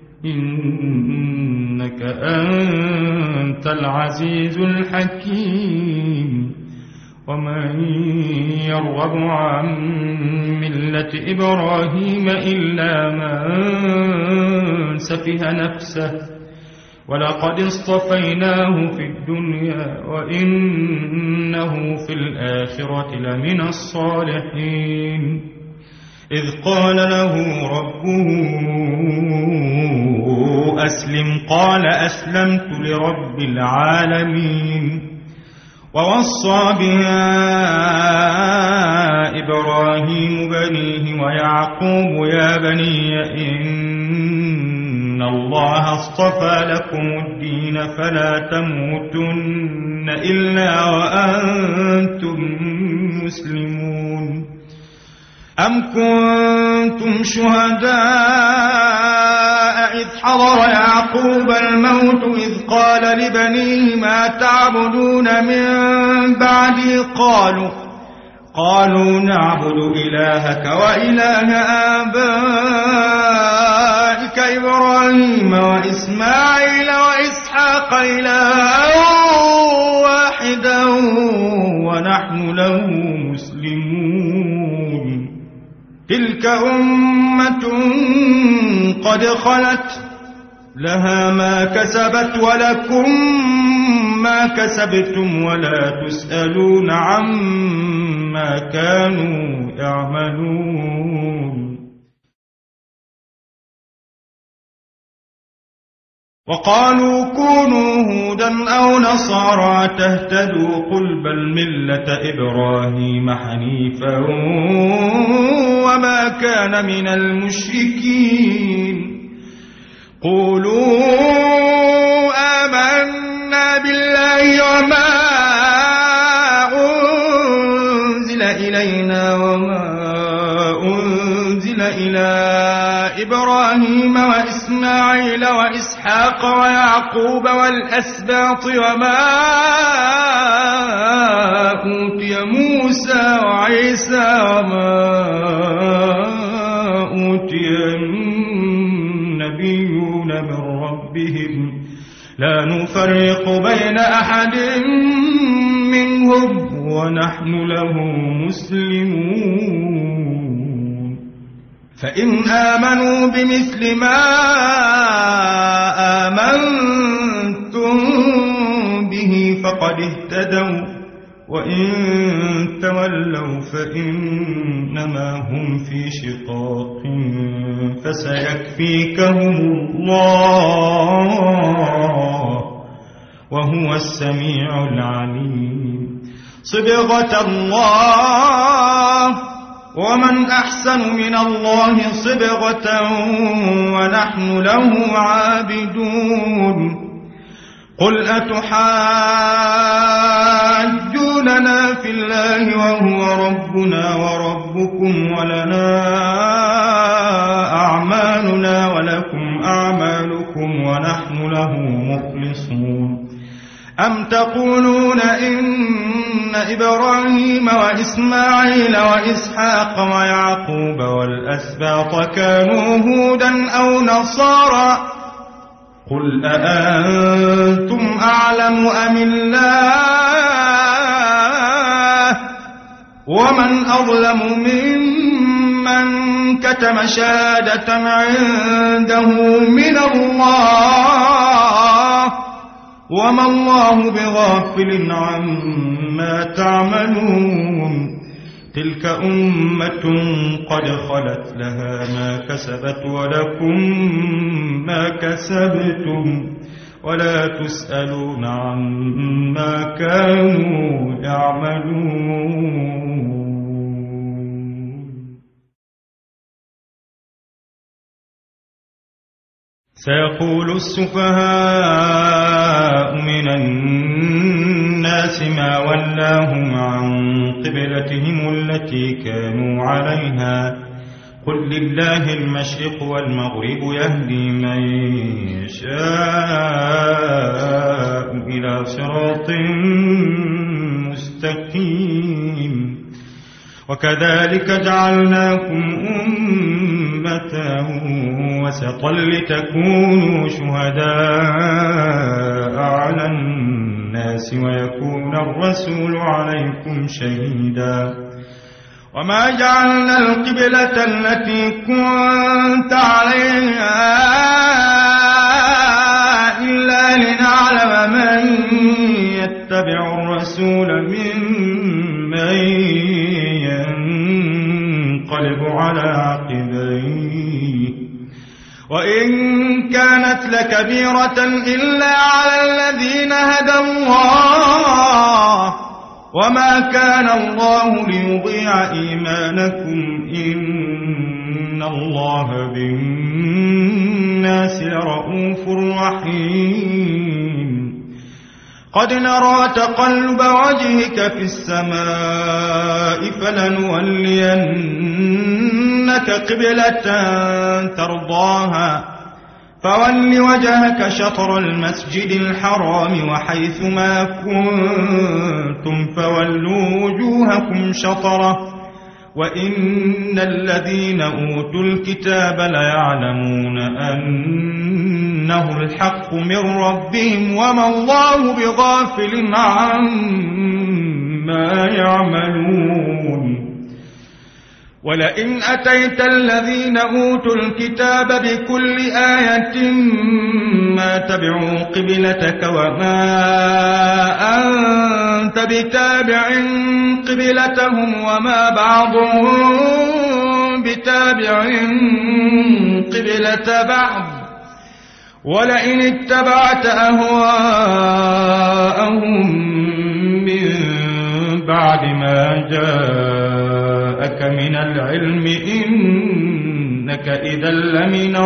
إنك أنت العزيز الحكيم. ومن يرغب عن ملة إبراهيم إلا من سفه نفسه ولقد اصطفيناه في الدنيا وإنه في الآخرة لمن الصالحين. إذ قال له ربه أسلم قال أسلمت لرب العالمين. ووصى بها إبراهيم بنيه ويعقوب يا بني إن الله اصطفى لكم الدين فلا تموتن إلا وأنتم مسلمون. أم كنتم شهداء إذ حضر يعقوب الموت إذ قال لبنيه ما تعبدون من بعدي قالوا قالوا نعبد إلهك وإله آبائك إبراهيم وإسماعيل وإسحاق إلها واحدا ونحن له مسلمون. تلك أمة قد خلت لها ما كسبت ولكم ما كسبتم ولا تسألون عما كانوا يعملون. وقالوا كونوا هودا أو نصارى تهتدوا قل بل ملة إبراهيم حنيفا وما كان من المشركين. قولوا آمنا بالله وما أنزل إلينا وما أنزل إلى إبراهيم وإسماعيل وإسحاق ويعقوب والأسباط وما أوتي موسى وعيسى وما أوتي النبيون من ربهم لا نفرق بين أحد منهم ونحن له مسلمون فإن آمنوا بمثل ما آمنتم به فقد اهتدوا وإن تولوا فإنما هم في شقاق فسيكفيكهم الله وهو السميع العليم صبغة الله ومن أحسن من الله صبغة ونحن له عابدون قل أتحاجوننا في الله وهو ربنا وربكم ولنا أعمالنا ولكم أعمالكم ونحن له مخلصون أم تقولون إن إبراهيم وإسماعيل وإسحاق ويعقوب والأسباط كانوا هودا أو نصارى قل أأنتم أعلم أم الله ومن أظلم ممن كتم شهادة عنده من الله وما الله بغافل عما تعملون تلك أمة قد خلت لها ما كسبت ولكم ما كسبتم ولا تسألون عما كانوا يعملون. سيقول السفهاء من الناس ما ولاهم عن قبلتهم التي كانوا عليها قل لله المشرق والمغرب يهدي من يشاء إلى صراط مستقيم وكذلك جعلناكم أمة وسطا لتكونوا شهداء على الناس ويكون الرسول عليكم شهيدا وما جعلنا القبلة التي كنت عليها إلا لنعلم من يتبع الرسول ممن ينقلب على عقبيه وإن كانت لكبيرة إلا على الذين هدى الله وما كان الله ليضيع إيمانكم إن الله بالناس لرؤوف رحيم قد نرى تقلب وجهك في السماء فلنولينك قبلة ترضاها فول وجهك شطر المسجد الحرام وحيث ما كنتم فولوا وجوهكم شطره وإن الذين أوتوا الكتاب ليعلمون أنه الحق من ربهم وما الله بغافل عما يعملون ولئن أتيت الذين أوتوا الكتاب بكل آية ما تبعوا قبلتك وما أنت بتابع قبلتهم وما بعضهم بتابع قبلة بعض ولئن اتبعت أهواءهم من بعد ما جاءك من العلم إنك إذا لمن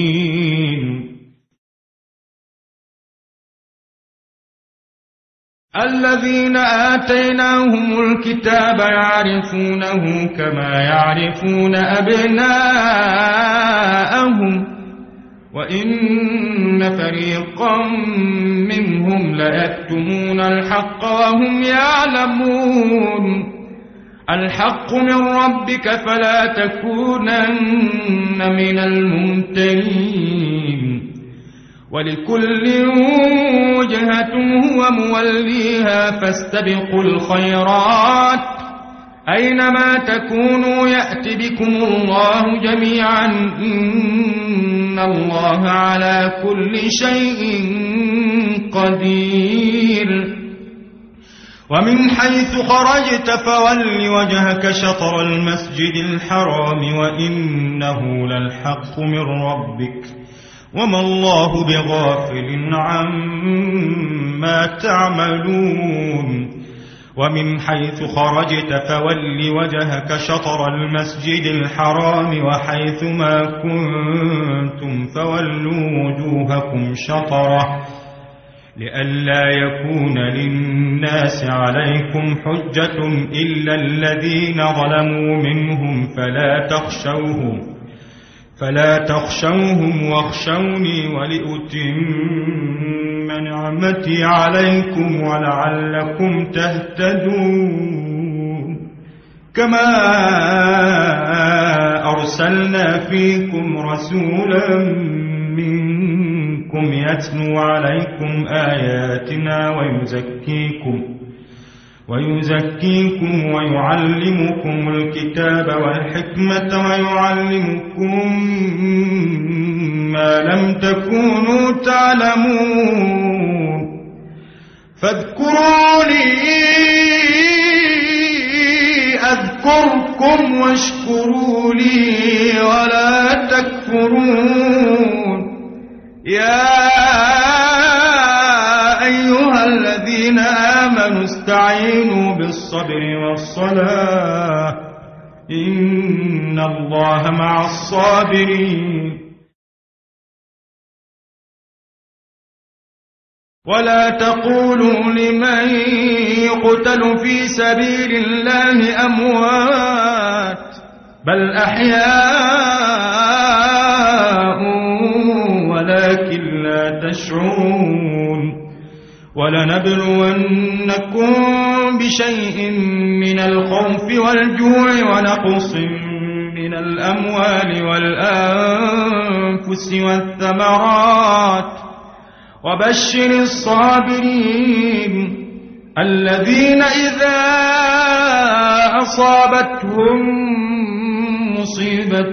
الظالمين الذين آتيناهم الكتاب يعرفونه كما يعرفون أبناءهم وإن فريقا منهم ليكتمون الحق وهم يعلمون الحق من ربك فلا تكونن من الممترين ولكل وجهة هو موليها فاستبقوا الخيرات أينما تكونوا يأت بكم الله جميعا إن الله على كل شيء قدير ومن حيث خرجت فول وجهك شطر المسجد الحرام وإنه للحق من ربك وما الله بغافل عما تعملون ومن حيث خرجت فول وجهك شطر المسجد الحرام وحيث ما كنتم فولوا وجوهكم شطره لئلا يكون للناس عليكم حجة إلا الذين ظلموا منهم فلا تخشوهم فلا تخشوهم واخشوني ولأتم نعمتي عليكم ولعلكم تهتدون كما أرسلنا فيكم رسولا منكم يتلو عليكم آياتنا ويزكيكم ويزكيكم ويعلمكم الكتاب والحكمة ويعلمكم ما لم تكونوا تعلمون فاذكروني أذكركم واشكروا لي ولا تكفرون يا أيها الذين آمنوا استعينوا بالصبر والصلاة إن الله مع الصابرين ولا تقولوا لمن يقتل في سبيل الله أموات بل أحياء ولكن لا تشعرون ولنبلونكم بشيء من الخوف والجوع ونقص من الأموال والأنفس والثمرات وبشر الصابرين الذين إذا أصابتهم مصيبة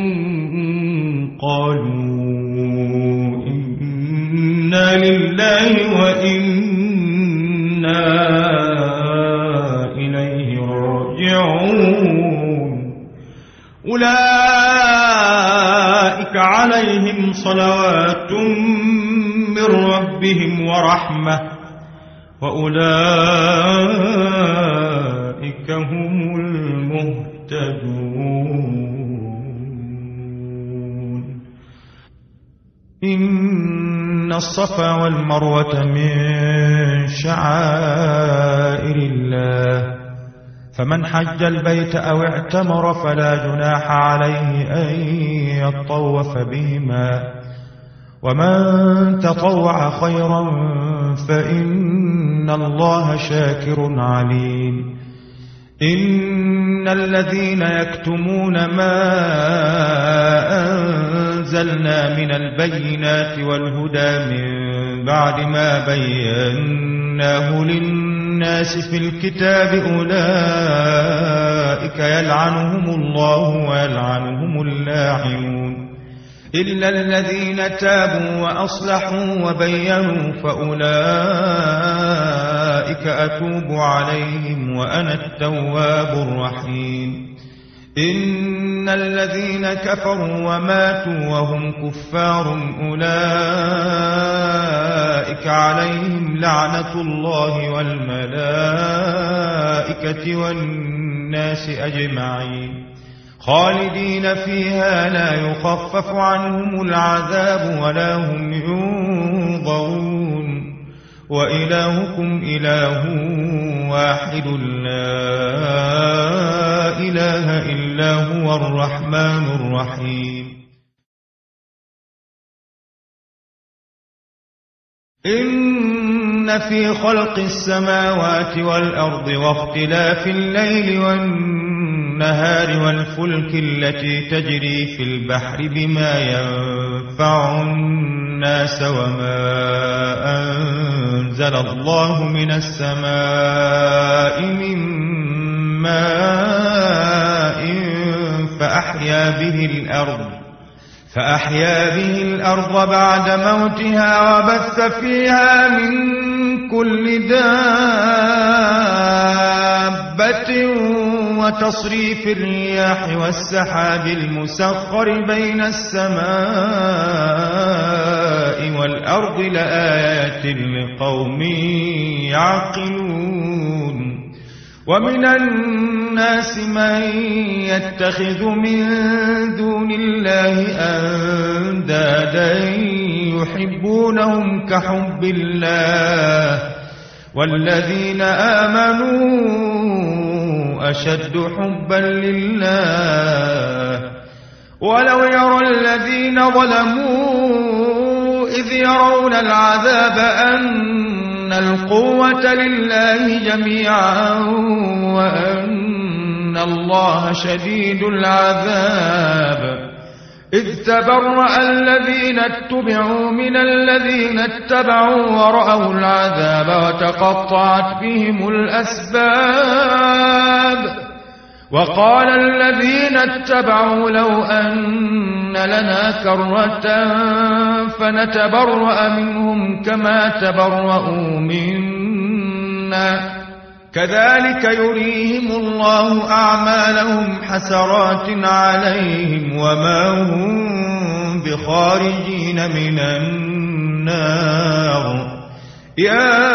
قالوا إنا لله وإنا إليه راجعون أولئك عليهم صلوات من ربهم ورحمة وأولئك هم المهتدون إن الصفا والمروة من شعائر الله فمن حج البيت أو اعتمر فلا جناح عليه أن يطوف بهما ومن تطوع خيرا فإن الله شاكر عليم إن الذين يكتمون ما أنزلنا من البينات والهدى من بعد ما بيناه للناس في الكتاب أولئك يلعنهم الله ويلعنهم اللاعنون إلا الذين تابوا وأصلحوا وبينوا فأولئك أتوب عليهم وأنا التواب الرحيم إن الذين كفروا وماتوا وهم كفار أولئك عليهم لعنة الله والملائكة والناس أجمعين خالدين فيها لا يخفف عنهم العذاب ولا هم ينظرون وإلهكم إله واحد لا إله إلا هو الرحمن الرحيم إن في خلق السماوات والأرض واختلاف الليل والنهار والفلك التي تجري في البحر بما ينفع الناس وما أنزل الله من السماء من ماء فأحيا به الأرض فأحيا به الأرض بعد موتها وبث فيها من كل دابة وتصريف الرياح والسحاب المسخر بين السماء والأرض لآيات لقوم يعقلون ومن الناس من يتخذ من دون الله أندادا يحبونهم كحب الله والذين آمنوا أشد حبا لله ولو يرى الذين ظلموا إذ يرون العذاب أن القوة لله جميعا وأن الله شديد العذاب إذ تبرأ الذين اتبعوا من الذين اتبعوا ورأوا العذاب وتقطعت بهم الأسباب وقال الذين اتبعوا لو أن لنا كرة فنتبرأ منهم كما تبرأوا منا كذلك يريهم الله أعمالهم حسرات عليهم وما هم بخارجين من النار يا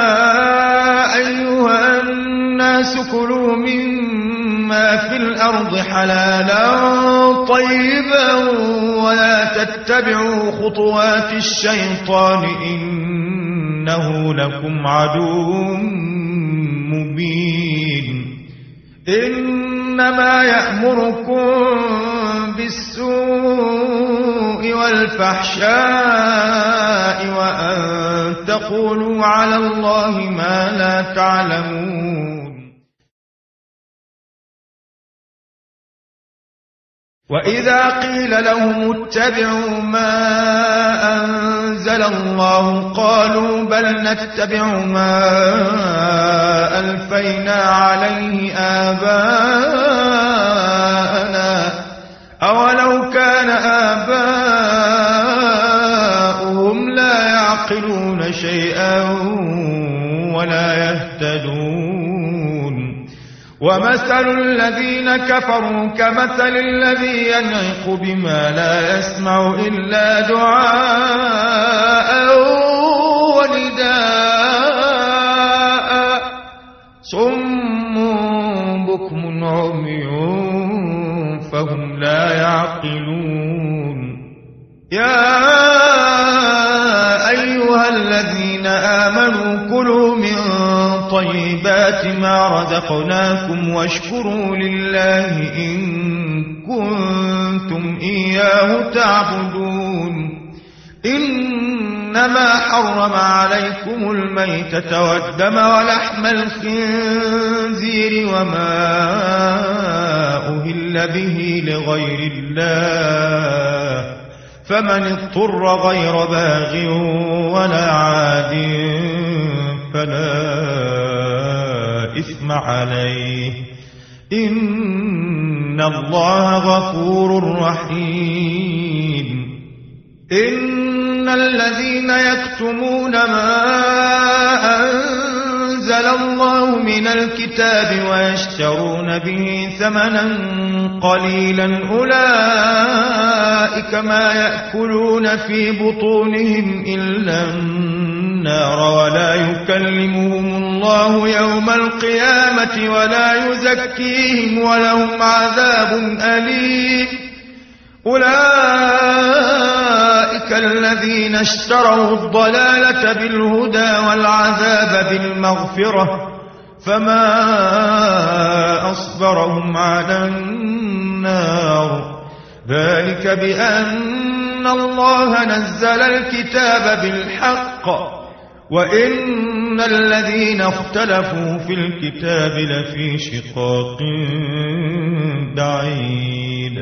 أيها الناس كلوا مما في الأرض حلالا طيبا ولا تتبعوا خطوات الشيطان إنه لكم عدو مبين إنما يأمركم بالسوء والفحشاء وأن تقولوا على الله ما لا تعلمون وإذا قيل لهم اتبعوا ما أنزل الله قالوا بل نتبع ما ألفينا عليه آباءنا أولو كان آباؤهم لا يعقلون شيئا ولا يهتدون ومثل الذين كفروا كمثل الذي ينعق بما لا يسمع إلا دعاء ونداء صم بكم عمي فهم لا يعقلون يا أيها الذين آمنوا كلوا من طيبات ما رزقناكم واشكروا لله إن كنتم إياه تعبدون إنما حرم عليكم الميتة والدم ولحم الخنزير وما أهل به لغير الله فمن اضطر غير باغ ولا عاد فلا إثم عليه إن الله غفور رحيم إن الذين يكتمون ما أنزل الله من الكتاب ويشترون به ثمنا قليلا أولئك ما يأكلون في بطونهم إلا النار ولا يكلمهم الله يوم القيامة ولا يزكيهم ولهم عذاب أليم أولئك أولئك الذين اشتروا الضلالة بالهدى والعذاب بالمغفرة فما أصبرهم على النار ذلك بأن الله نزل الكتاب بالحق وإن الذين اختلفوا في الكتاب لفي شقاق بعيد.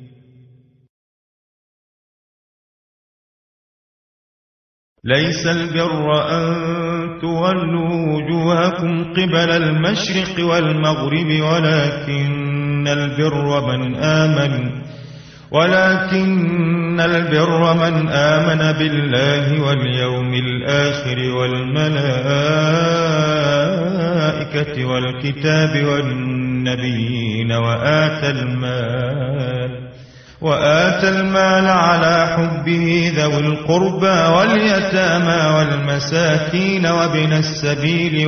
ليس البر أن تولوا وجوهكم قبل المشرق والمغرب ولكن البر من آمن ولكن البر من آمن بالله واليوم الآخر والملائكة والكتاب والنبيين وآتى المال وآتى المال على حبه ذوي القربى واليتامى والمساكين وابن السبيل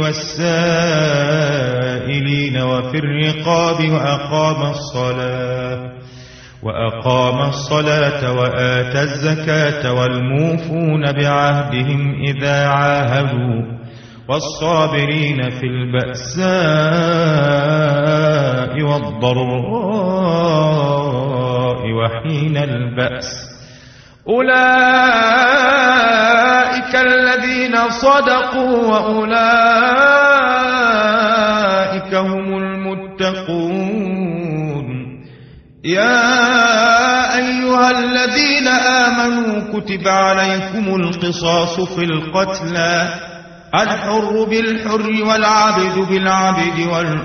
والسائلين وفي الرقاب وأقام الصلاة وأقام الصلاة وآتى الزكاة والموفون بعهدهم إذا عاهدوا والصابرين في البأساء والضراء وحين البأس أولئك الذين صدقوا وأولئك هم المتقون. يا أيها الذين آمنوا كتب عليكم القصاص في القتلى الحر بالحر والعبد بالعبد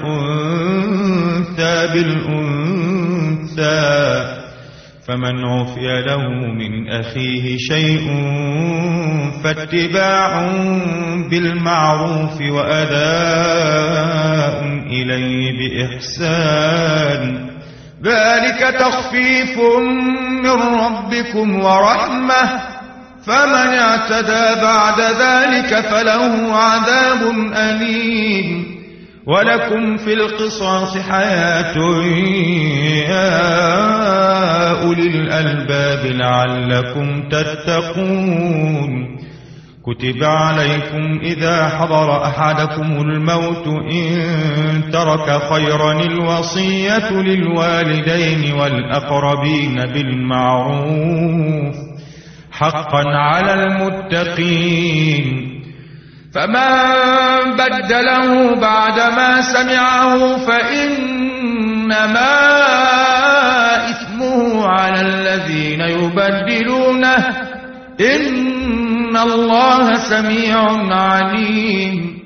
والأنثى بالأنثى فمن عفي له من أخيه شيء فاتباع بالمعروف وأداء إليه بإحسان ذلك تخفيف من ربكم ورحمة فمن اعتدى بعد ذلك فله عذاب أليم. ولكم في القصاص حياة يا أولي الألباب لعلكم تتقون. كتب عليكم إذا حضر أحدكم الموت إن ترك خيرا الوصية للوالدين والأقربين بالمعروف حقا على المتقين. فمن بدله بعدما سمعه فإنما إثمه على الذين يبدلونه إن الله سميع عليم.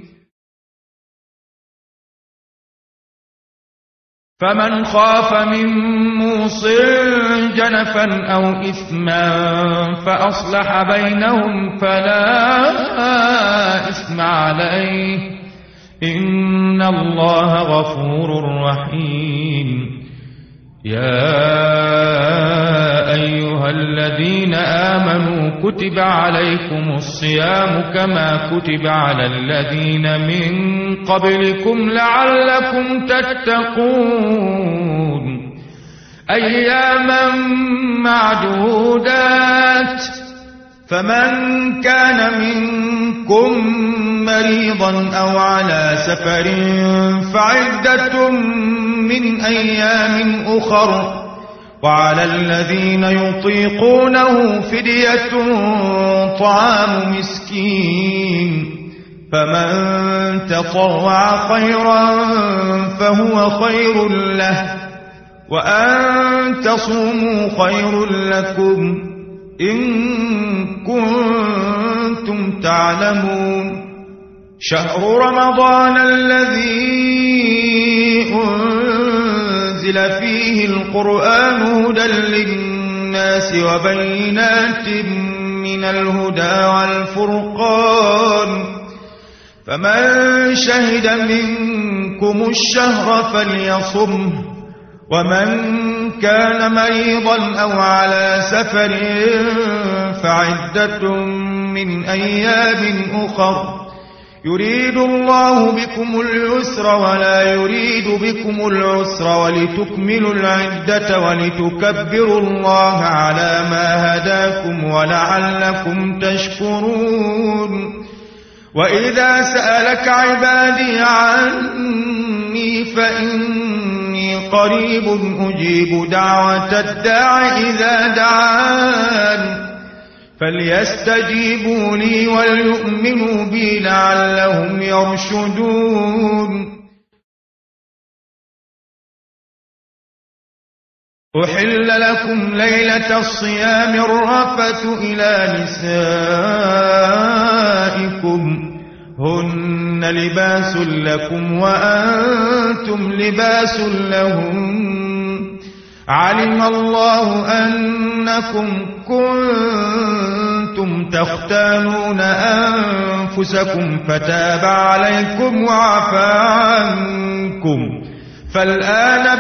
فمن خاف من موص جنفا أو إثما فأصلح بينهم فلا إثم عليه إن الله غفور رحيم. يا أيها الذين آمنوا كتب عليكم الصيام كما كتب على الذين من قبلكم لعلكم تتقون أياما معدودات فمن كان منكم مريضا أو على سفر فعدة من أيام أخر وعلى الذين يطيقونه فدية طعام مسكين فمن تطوع خيرا فهو خير له وأن تصوموا خير لكم إن كنتم تعلمون. شهر رمضان الذي أنزل فيه القرآن هدى للناس وبينات من الهدى والفرقان فمن شهد منكم الشهر فليصمه ومن كان مريضا أو على سفر فعدة من أيام أخر يريد الله بكم اليسر ولا يريد بكم العسر ولتكملوا العدة ولتكبروا الله على ما هداكم ولعلكم تشكرون وإذا سألك عبادي عني فإني قريب أجيب دعوة الداع إذا دعان فليستجيبوا لي وليؤمنوا بي لعلهم يرشدون أحل لكم ليلة الصيام الرفث إلى نسائكم هن لباس لكم وأنتم لباس لهم علم الله أنكم كنتم تختانون أنفسكم فتاب عليكم وعفى عنكم فالآن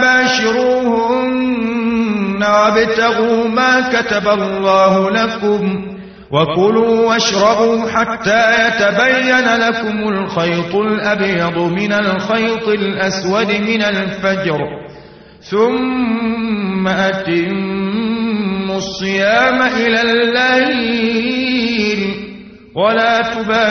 باشروهن وابتغوا ما كتب الله لكم وكلوا واشربوا حتى يتبين لكم الخيط الأبيض من الخيط الأسود من الفجر ثم أتموا الصيام إلى الليل ولا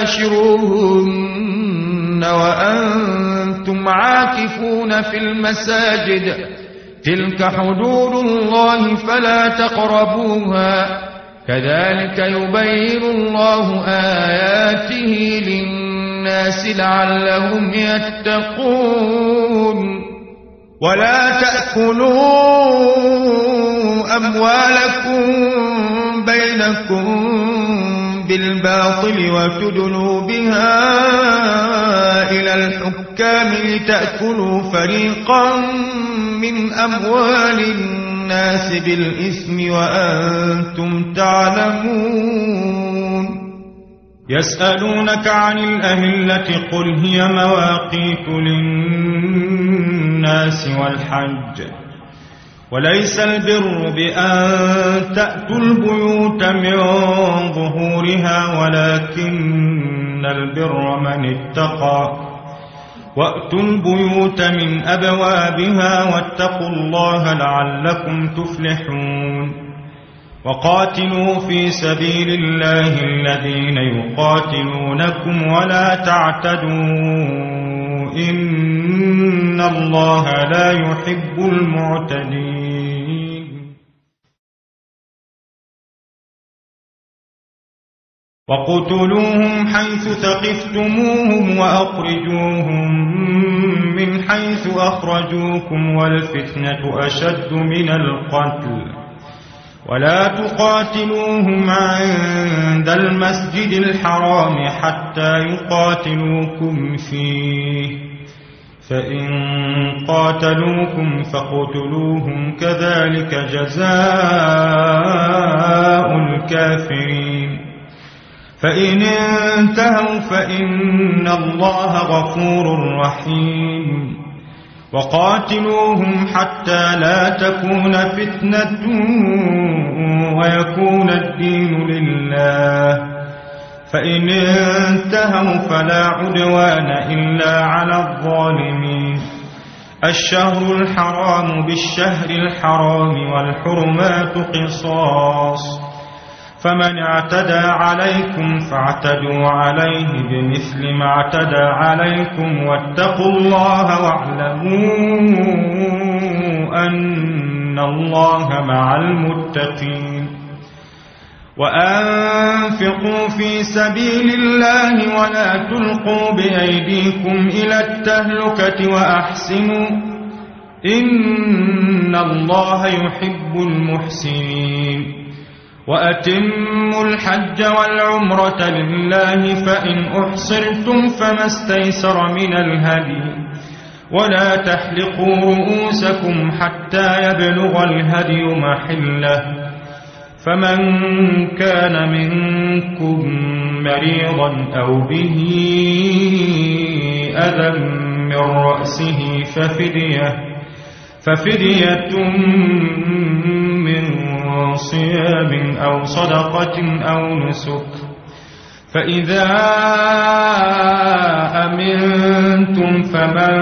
تباشروهن وأنتم عاكفون في المساجد تلك حدود الله فلا تقربوها كذلك يبين الله آياته للناس لعلهم يتقون ولا تأكلوا أموالكم بينكم بالباطل وتدلوا بها إلى الحكام لتأكلوا فريقا من أموال الناس بالإثم وأنتم تعلمون يسألونك عن الأهلة قل هي مواقيت للناس والحج وليس البر بأن تأتوا البيوت من ظهورها ولكن البر من اتقى وأتوا البيوت من أبوابها واتقوا الله لعلكم تفلحون وقاتلوا في سبيل الله الذين يقاتلونكم ولا تعتدوا إن الله لا يحب المعتدين وقتلوهم حيث ثقفتموهم وأخرجوهم من حيث أخرجوكم والفتنة أشد من القتل ولا تقاتلوهم عند المسجد الحرام حتى يقاتلوكم فيه فإن قاتلوكم فاقتلوهم كذلك جزاء الكافرين فإن انتهوا فإن الله غفور رحيم وقاتلوهم حتى لا تكون فتنة ويكون الدين لله فإن انتهوا فلا عدوان إلا على الظالمين الشهر الحرام بالشهر الحرام والحرمات قصاص فمن اعتدى عليكم فاعتدوا عليه بمثل ما اعتدى عليكم واتقوا الله واعلموا أن الله مع المتقين وأنفقوا في سبيل الله ولا تلقوا بأيديكم إلى التهلكة وأحسنوا إن الله يحب المحسنين وأتموا الحج والعمرة لله فإن أحصرتم فما استيسر من الهدي ولا تحلقوا رؤوسكم حتى يبلغ الهدي محله فمن كان منكم مريضا أو به أذى من رأسه ففدية ففدية من صيام أو صدقة أو نسك فإذا أمنتم فمن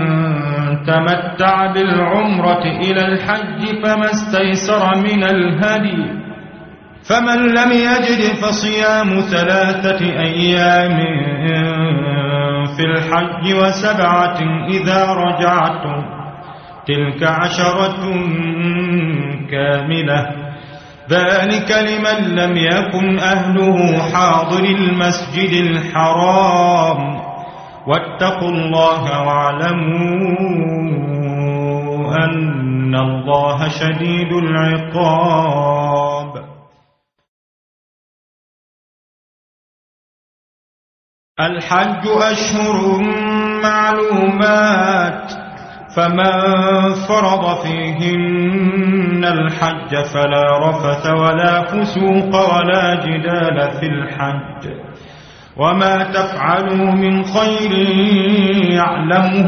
تمتع بالعمرة إلى الحج فما استيسر من الهدي، فمن لم يجد فصيام ثلاثة أيام في الحج وسبعة إذا رجعتم تلك عشرة كاملة، ذلك لمن لم يكن أهله حاضر المسجد الحرام، واتقوا الله واعلموا أن الله شديد العقاب. الحج أشهر معلومات، فمن فرض فيهن الحج فلا رفث ولا فسوق ولا جدال في الحج، وما تفعلوا من خير يعلمه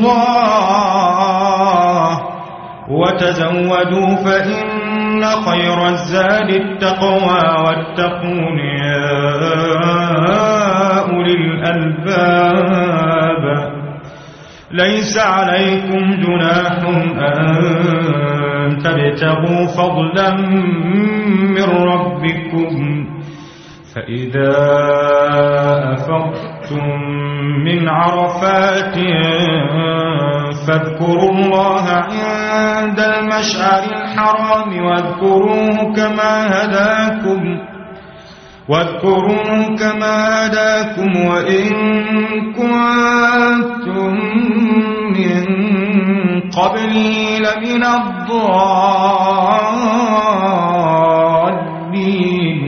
الله، وتزودوا فإن خير الزاد التقوى واتقون يا أولي الألباب. ليس عليكم جناح أن تبتغوا فضلا من ربكم، فإذا أفضتم من عرفات فاذكروا الله عند المشعر الحرام واذكروه كما هداكم واذكروه كما هداكم وإن كنتم من قبله لمن الضالين.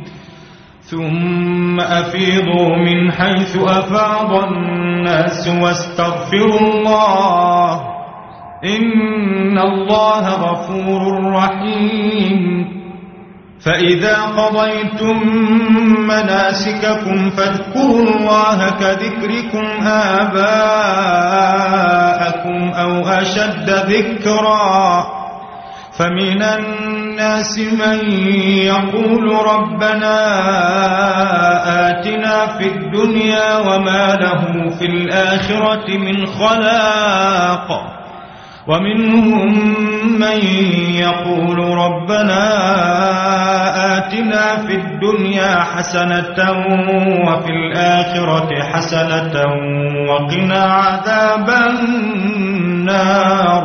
ثم أفيضوا من حيث أفاض الناس واستغفروا الله إن الله غفور رحيم. فإذا قضيتم مناسككم فاذكروا الله كذكركم آباءكم أو أشد ذكرا، فمن الناس من يقول ربنا آتنا في الدنيا وما له في الآخرة من خلاق، ومنهم من يقول ربنا آتنا في الدنيا حسنة وفي الآخرة حسنة وقنا عذاب النار.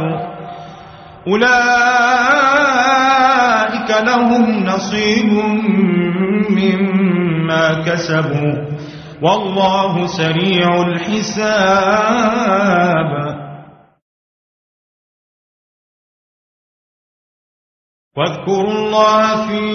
أولئك لهم نصيب مما كسبوا والله سريع الحساب. واذكروا الله في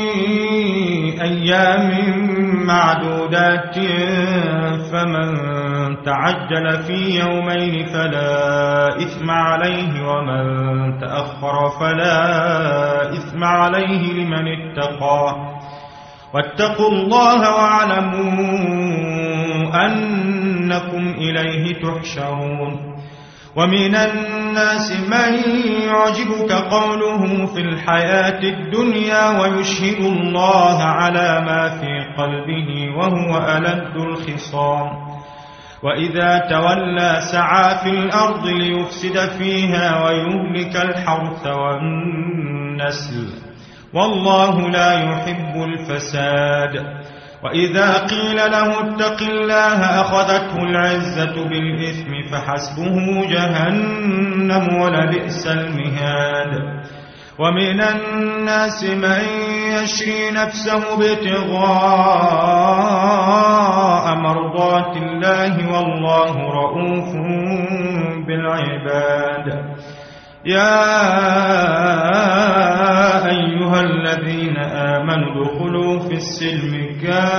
أيام معدودات، فمن تعجل في يومين فلا إثم عليه ومن تأخر فلا إثم عليه لمن اتقى، واتقوا الله واعلموا أنكم إليه تحشرون. ومن الناس من يعجبك قوله في الحياة الدنيا ويشهد الله على ما في قلبه وهو ألد الخصام، وإذا تولى سعى في الأرض ليفسد فيها ويهلك الحرث والنسل والله لا يحب الفساد. وإذا قيل له اتق الله أخذته العزة بالإثم فحسبه جهنم ولبئس المهاد. ومن الناس من يشري نفسه ابتغاء مرضات الله والله رؤوف بالعباد. يا أيها الذين آمنوا ادخلوا في السلم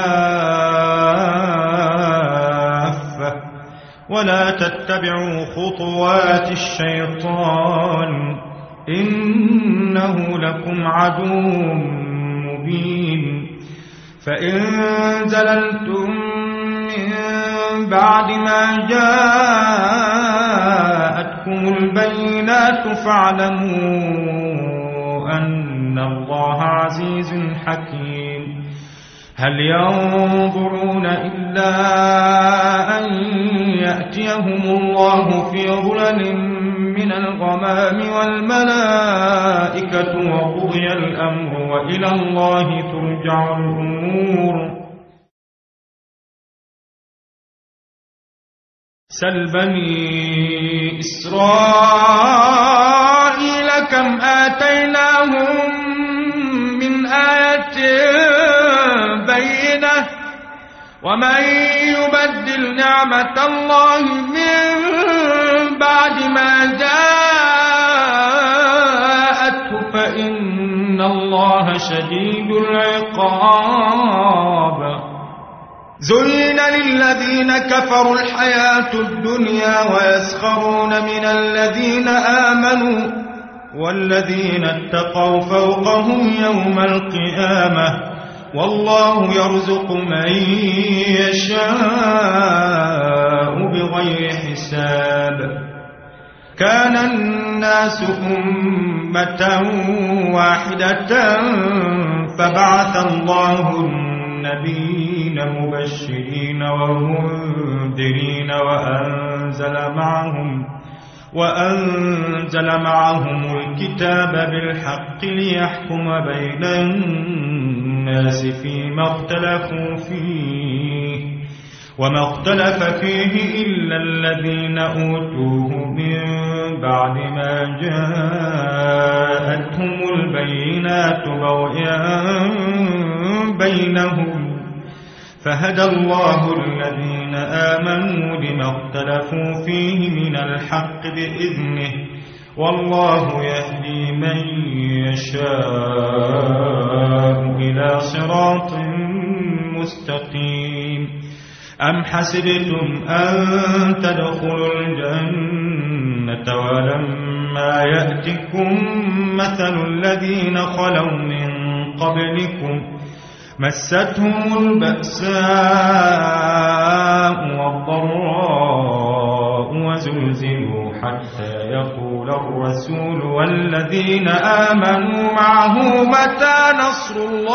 كافة ولا تتبعوا خطوات الشيطان إنه لكم عدو مبين. فإن زللتم من بعد ما جاءتكم البينات فاعلموا أن الله عزيز حكيم. هل ينظرون إلا أن يأتيهم الله في ظلل من الغمام والملائكة وقضي الأمر وإلى الله ترجع الأمور سل بني إسرائيل كم آتيناهم من آية بينة ومن يبدل نعمة الله من بعد ما جاءته فإن الله شديد العقاب زين للذين كفروا الحياة الدنيا ويسخرون من الذين آمنوا والذين اتقوا فوقهم يوم القيامة والله يرزق من يشاء بغير حساب كان الناس أمة واحدة فبعث الله النبيين مبشرين ومنذرين وأنزل معهم وأنزل معهم الكتاب بالحق ليحكم بين الناس فيما اختلفوا فيه وما اختلف فيه إلا الذين أوتوه من بعد ما جاءتهم البينات بغيا بينهم فهدى الله الذين آمنوا لما اختلفوا فيه من الحق بإذنه والله يهدي من يشاء إلى صراط مستقيم أم حسبتم أن تدخلوا الجنة ولما يأتكم مثل الذين خلوا من قبلكم مستهم البأساء والضراء وزلزلوا حتى يقول الرسول والذين آمنوا معه متى نصر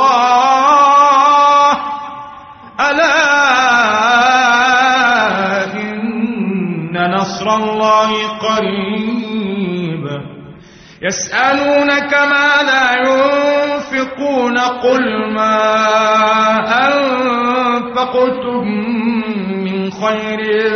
الله ألا إن نصر الله قريب يسألونك ماذا ينفقون قل ما أنفقتم من خير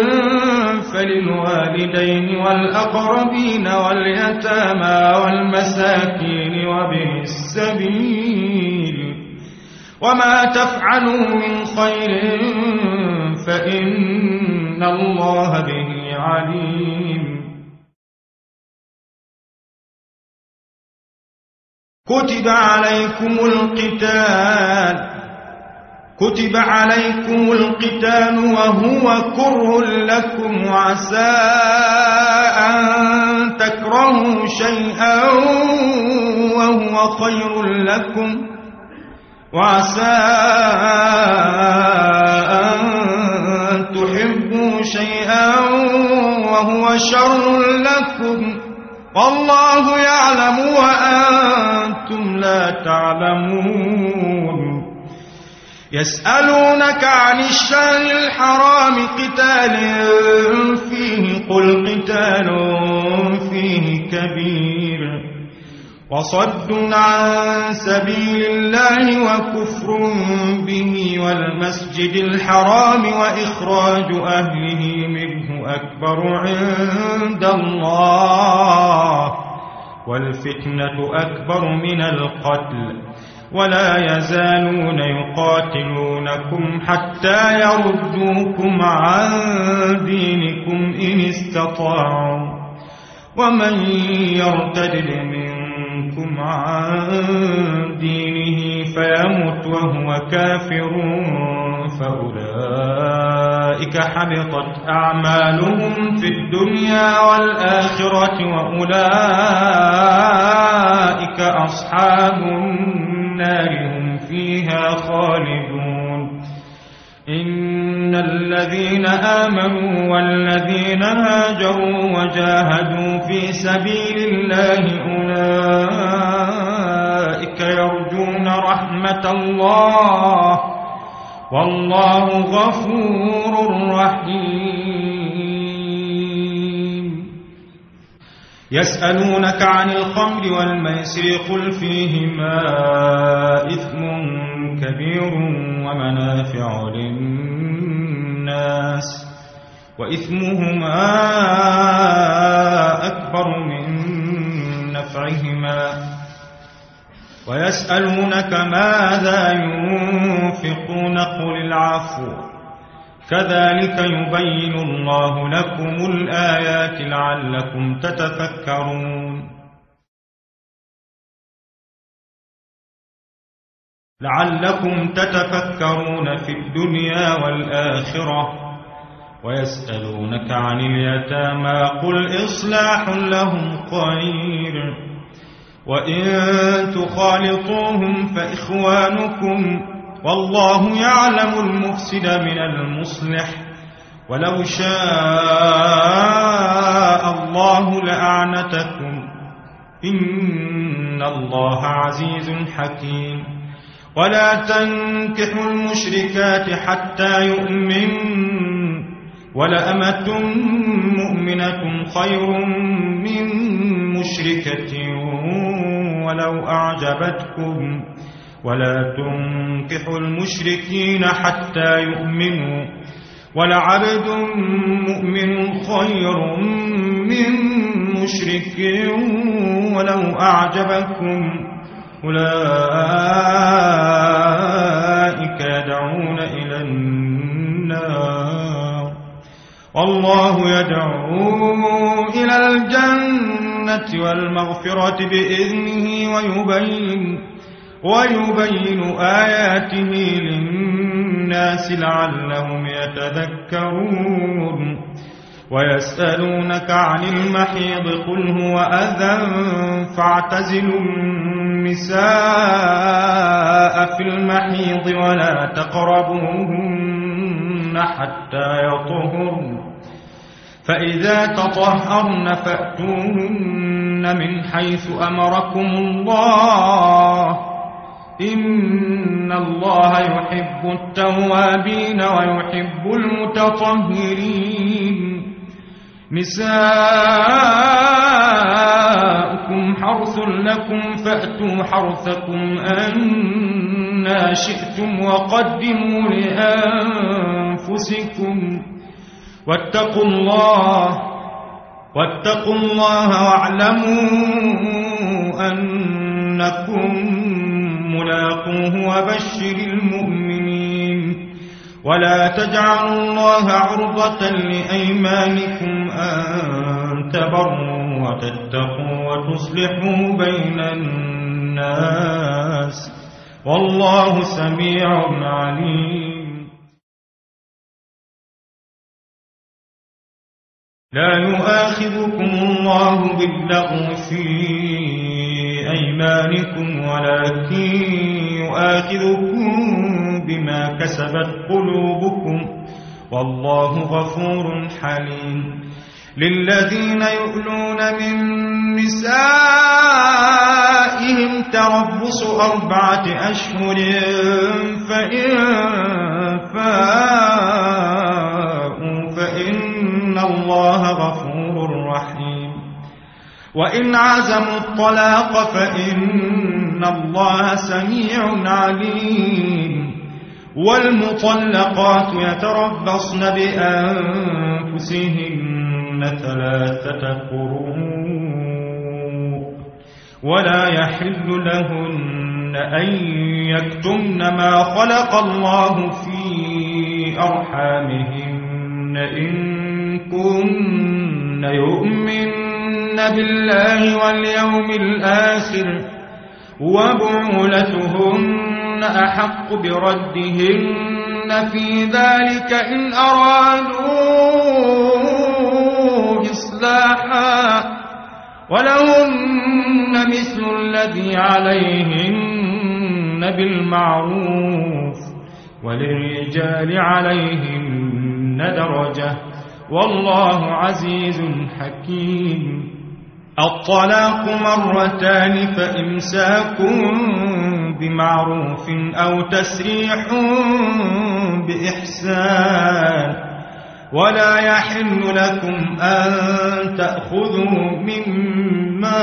فللوالدين والأقربين واليتامى والمساكين وابن السبيل وما تفعلوا من خير فإن الله به عليم كتب عليكم القتال كتب عليكم القتال وهو كره لكم وعسى أن تكرهوا شيئا وهو خير لكم وعسى أن تحبوا شيئا وهو شر لكم والله يعلم وأنتم لا تعلمون يسألونك عن الشهر الحرام قتال فيه قل قتال فيه كبير وصد عن سبيل الله وكفر به والمسجد الحرام وإخراج أهله منه أكبر عند الله والفتنة أكبر من القتل ولا يزالون يقاتلونكم حتى يردوكم عن دينكم إن استطاعوا ومن يرتد منكم عن دينه فيمت وهو كافر فأولئك حبطت أعمالهم في الدنيا والآخرة وأولئك أصحاب النار هم فيها خالدون إن الذين آمنوا والذين هاجروا وجاهدوا في سبيل الله أولئك يرجون رحمة الله والله غفور رحيم. يسألونك عن الخمر والميسر قل فيهما إثم كبير ومنافع للناس وإثمهما أكبر من نفعهما ويسألونك ماذا ينفقون قل العفو كذلك يبين الله لكم الآيات لعلكم تتفكرون لعلكم تتفكرون في الدنيا والآخرة. ويسألونك عن اليتامى قل إصلاح لهم خير وإن تخالطوهم فإخوانكم والله يعلم المفسد من المصلح ولو شاء الله لأعنتكم إن الله عزيز حكيم. ولا تنكحوا المشركات حتى يؤمنوا ولأمة مؤمنة خير من مشركة ولو أعجبتكم ولا تنكحوا المشركين حتى يؤمنوا ولعبد مؤمن خير من مشرك ولو أعجبكم أولئك يدعون إلى النار والله يدعو إلى الجنة والمغفرة بإذنه ويبين ويبين آياته للناس لعلهم يتذكرون. ويسألونك عن المحيض قل هو أذى فاعتزلوا النساء في المحيض ولا تقربوهن حتى يطهرن فإذا تطهرن فأتوهن من حيث أمركم الله إن الله يحب التوابين ويحب المتطهرين. نساؤكم حرث لكم فأتوا حرثكم أنى شئتم وقدموا لأنفسكم واتقوا الله واتقوا الله واعلموا أنكم ملاقوه وبشر المؤمنين. ولا تجعلوا الله عرضة لأيمانكم أن تبروا وتتقوا وتصلحوا بين الناس والله سميع عليم. لا يؤاخذكم الله باللغو في أيمانكم ولكن يؤاخذكم بما كسبت قلوبكم والله غفور حليم. للذين يؤلون من نسائهم تربص أربعة أشهر فإن فاءوا فإن الله غفور رحيم. وإن عزموا الطلاق فإن الله سميع عليم. والمطلقات يتربصن بأنفسهن ثلاثة قروء ولا يحل لهن أن يكتمن ما خلق الله في أرحامهن إن كن يؤمن بالله واليوم الآخر وبعولتهن أحق بردهن في ذلك إن أرادوا إصلاحا ولهن مثل الذي عليهن بالمعروف وللرجال عليهن درجة والله عزيز حكيم. الطلاق مرتان فإمساك بمعروف أو تسريح بإحسان ولا يحل لكم أن تأخذوا مما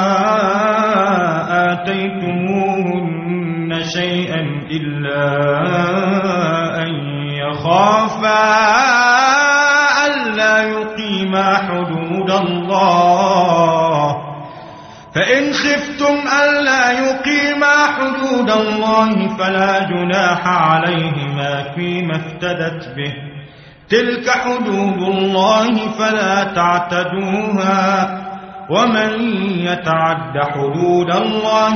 آتيتموهن شيئا إلا أن يخافا ألا يقيما حدود الله فإن خفتم ألا يقيما حدود الله فلا جناح عليهما فيما افتدت به تلك حدود الله فلا تعتدوها ومن يتعد حدود الله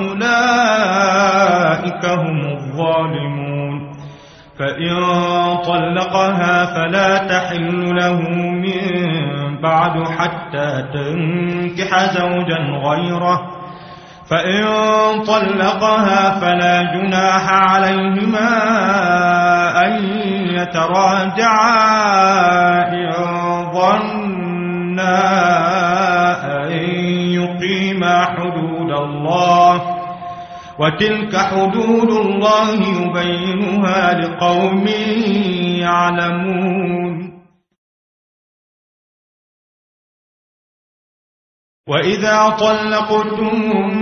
فأولئك هم الظالمون فإن طلقها فلا تحل له من بعد حتى تنكح زوجا غيره فإن طلقها فلا جناح عليهما أن يتراجعا إن ظنا أن يقيما حدود الله وتلك حدود الله يبينها لقوم يعلمون وإذا طلقتم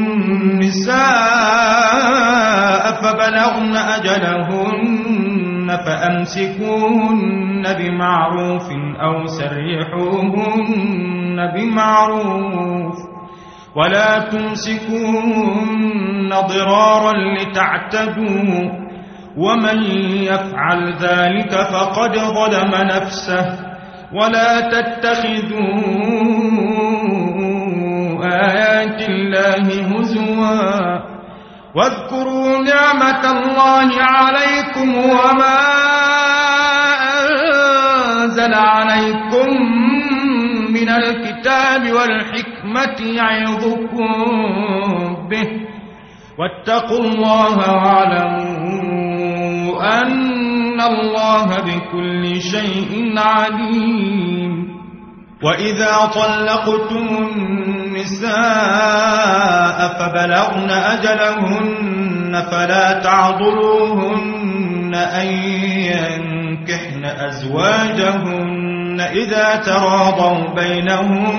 النساء فبلغن أجلهن فأمسكوهن بمعروف أو سرحوهن بمعروف ولا تمسكوهن ضرارا لتعتدوا ومن يفعل ذلك فقد ظلم نفسه ولا تتخذوا آيات الله هزوا واذكروا نعمة الله عليكم وما أنزل عليكم من الكتاب والحكمة يعظكم به واتقوا الله واعلموا أن الله بكل شيء عليم وإذا طلقتم النساء فبلغن أجلهن فلا تعضلوهن أن ينكحن أزواجهن إذا تراضوا بينهم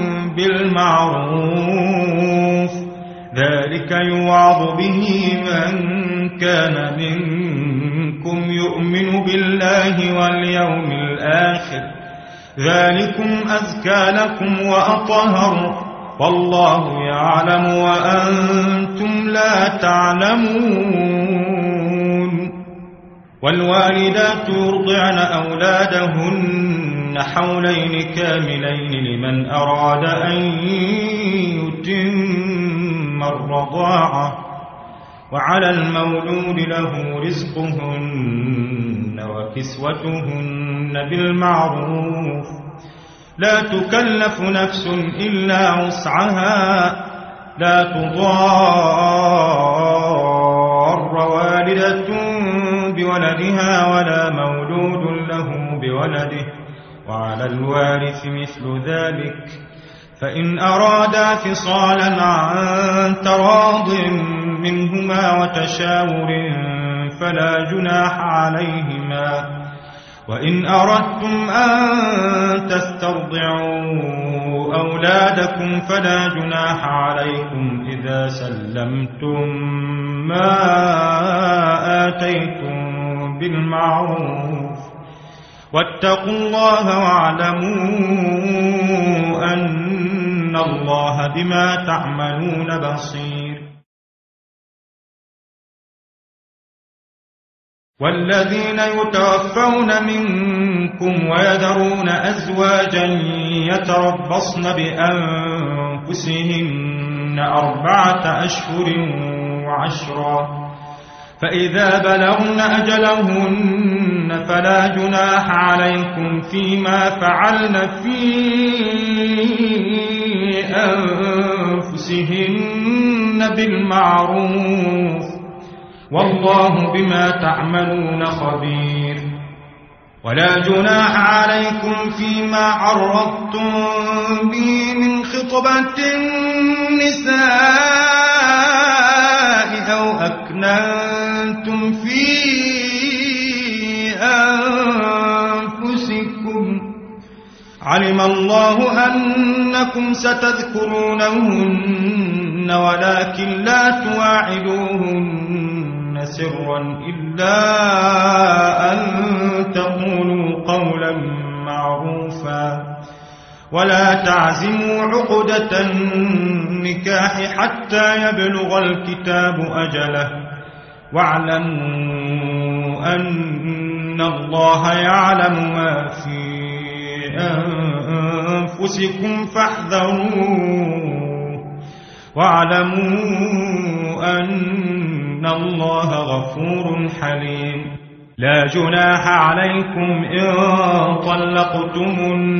بالمعروف ذلك يوعظ به من كان منكم يؤمن بالله واليوم الآخر ذلكم أزكى لكم وأطهر والله يعلم وأنتم لا تعلمون والوالدات يرضعن أولادهن حولين كاملين لمن أراد أن يتم الرضاعة وعلى المولود له رزقهن وكسوتهن بالمعروف لا تكلف نفس إلا وسعها لا تضار والدة بولدها ولا مولود له بولده وعلى الوارث مثل ذلك فإن أرادا فصالا عن تراض منهما وتشاور فلا جناح عليهما وإن أردتم أن تسترضعوا أولادكم فلا جناح عليكم إذا سلمتم ما آتيتم بالمعروف واتقوا الله واعلموا أن الله بما تعملون بصير والذين يتوفون منكم ويذرون أزواجا يتربصن بأنفسهن أربعة أشهر وعشرا فإذا بلغن أجلهن فلا جناح عليكم فيما فعلن في أنفسهن بالمعروف والله بما تعملون خبير ولا جناح عليكم فيما عرضتم به من خطبة النساء أو أكننتم في أنفسكم علم الله أنكم ستذكرونهن ولكن لا تواعدوهن سرا إلا أن تقولوا قولا معروفا ولا تعزموا عقدة النكاح حتى يبلغ الكتاب أجله واعلموا أن الله يعلم ما في أنفسكم فاحذروه واعلموا أن الله غفور حليم لا جناح عليكم إن طلقتم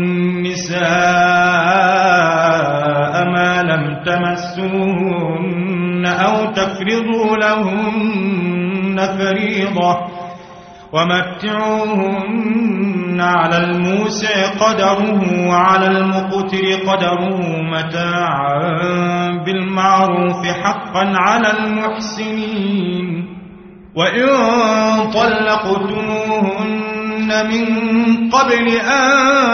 النساء ما لم تمسوهن أو تفرضوا لهن فريضة ومتعوهن على الموسع قدره وعلى المقتر قدره متاعا بالمعروف حقا على المحسنين وإن طلقتموهن من قبل أن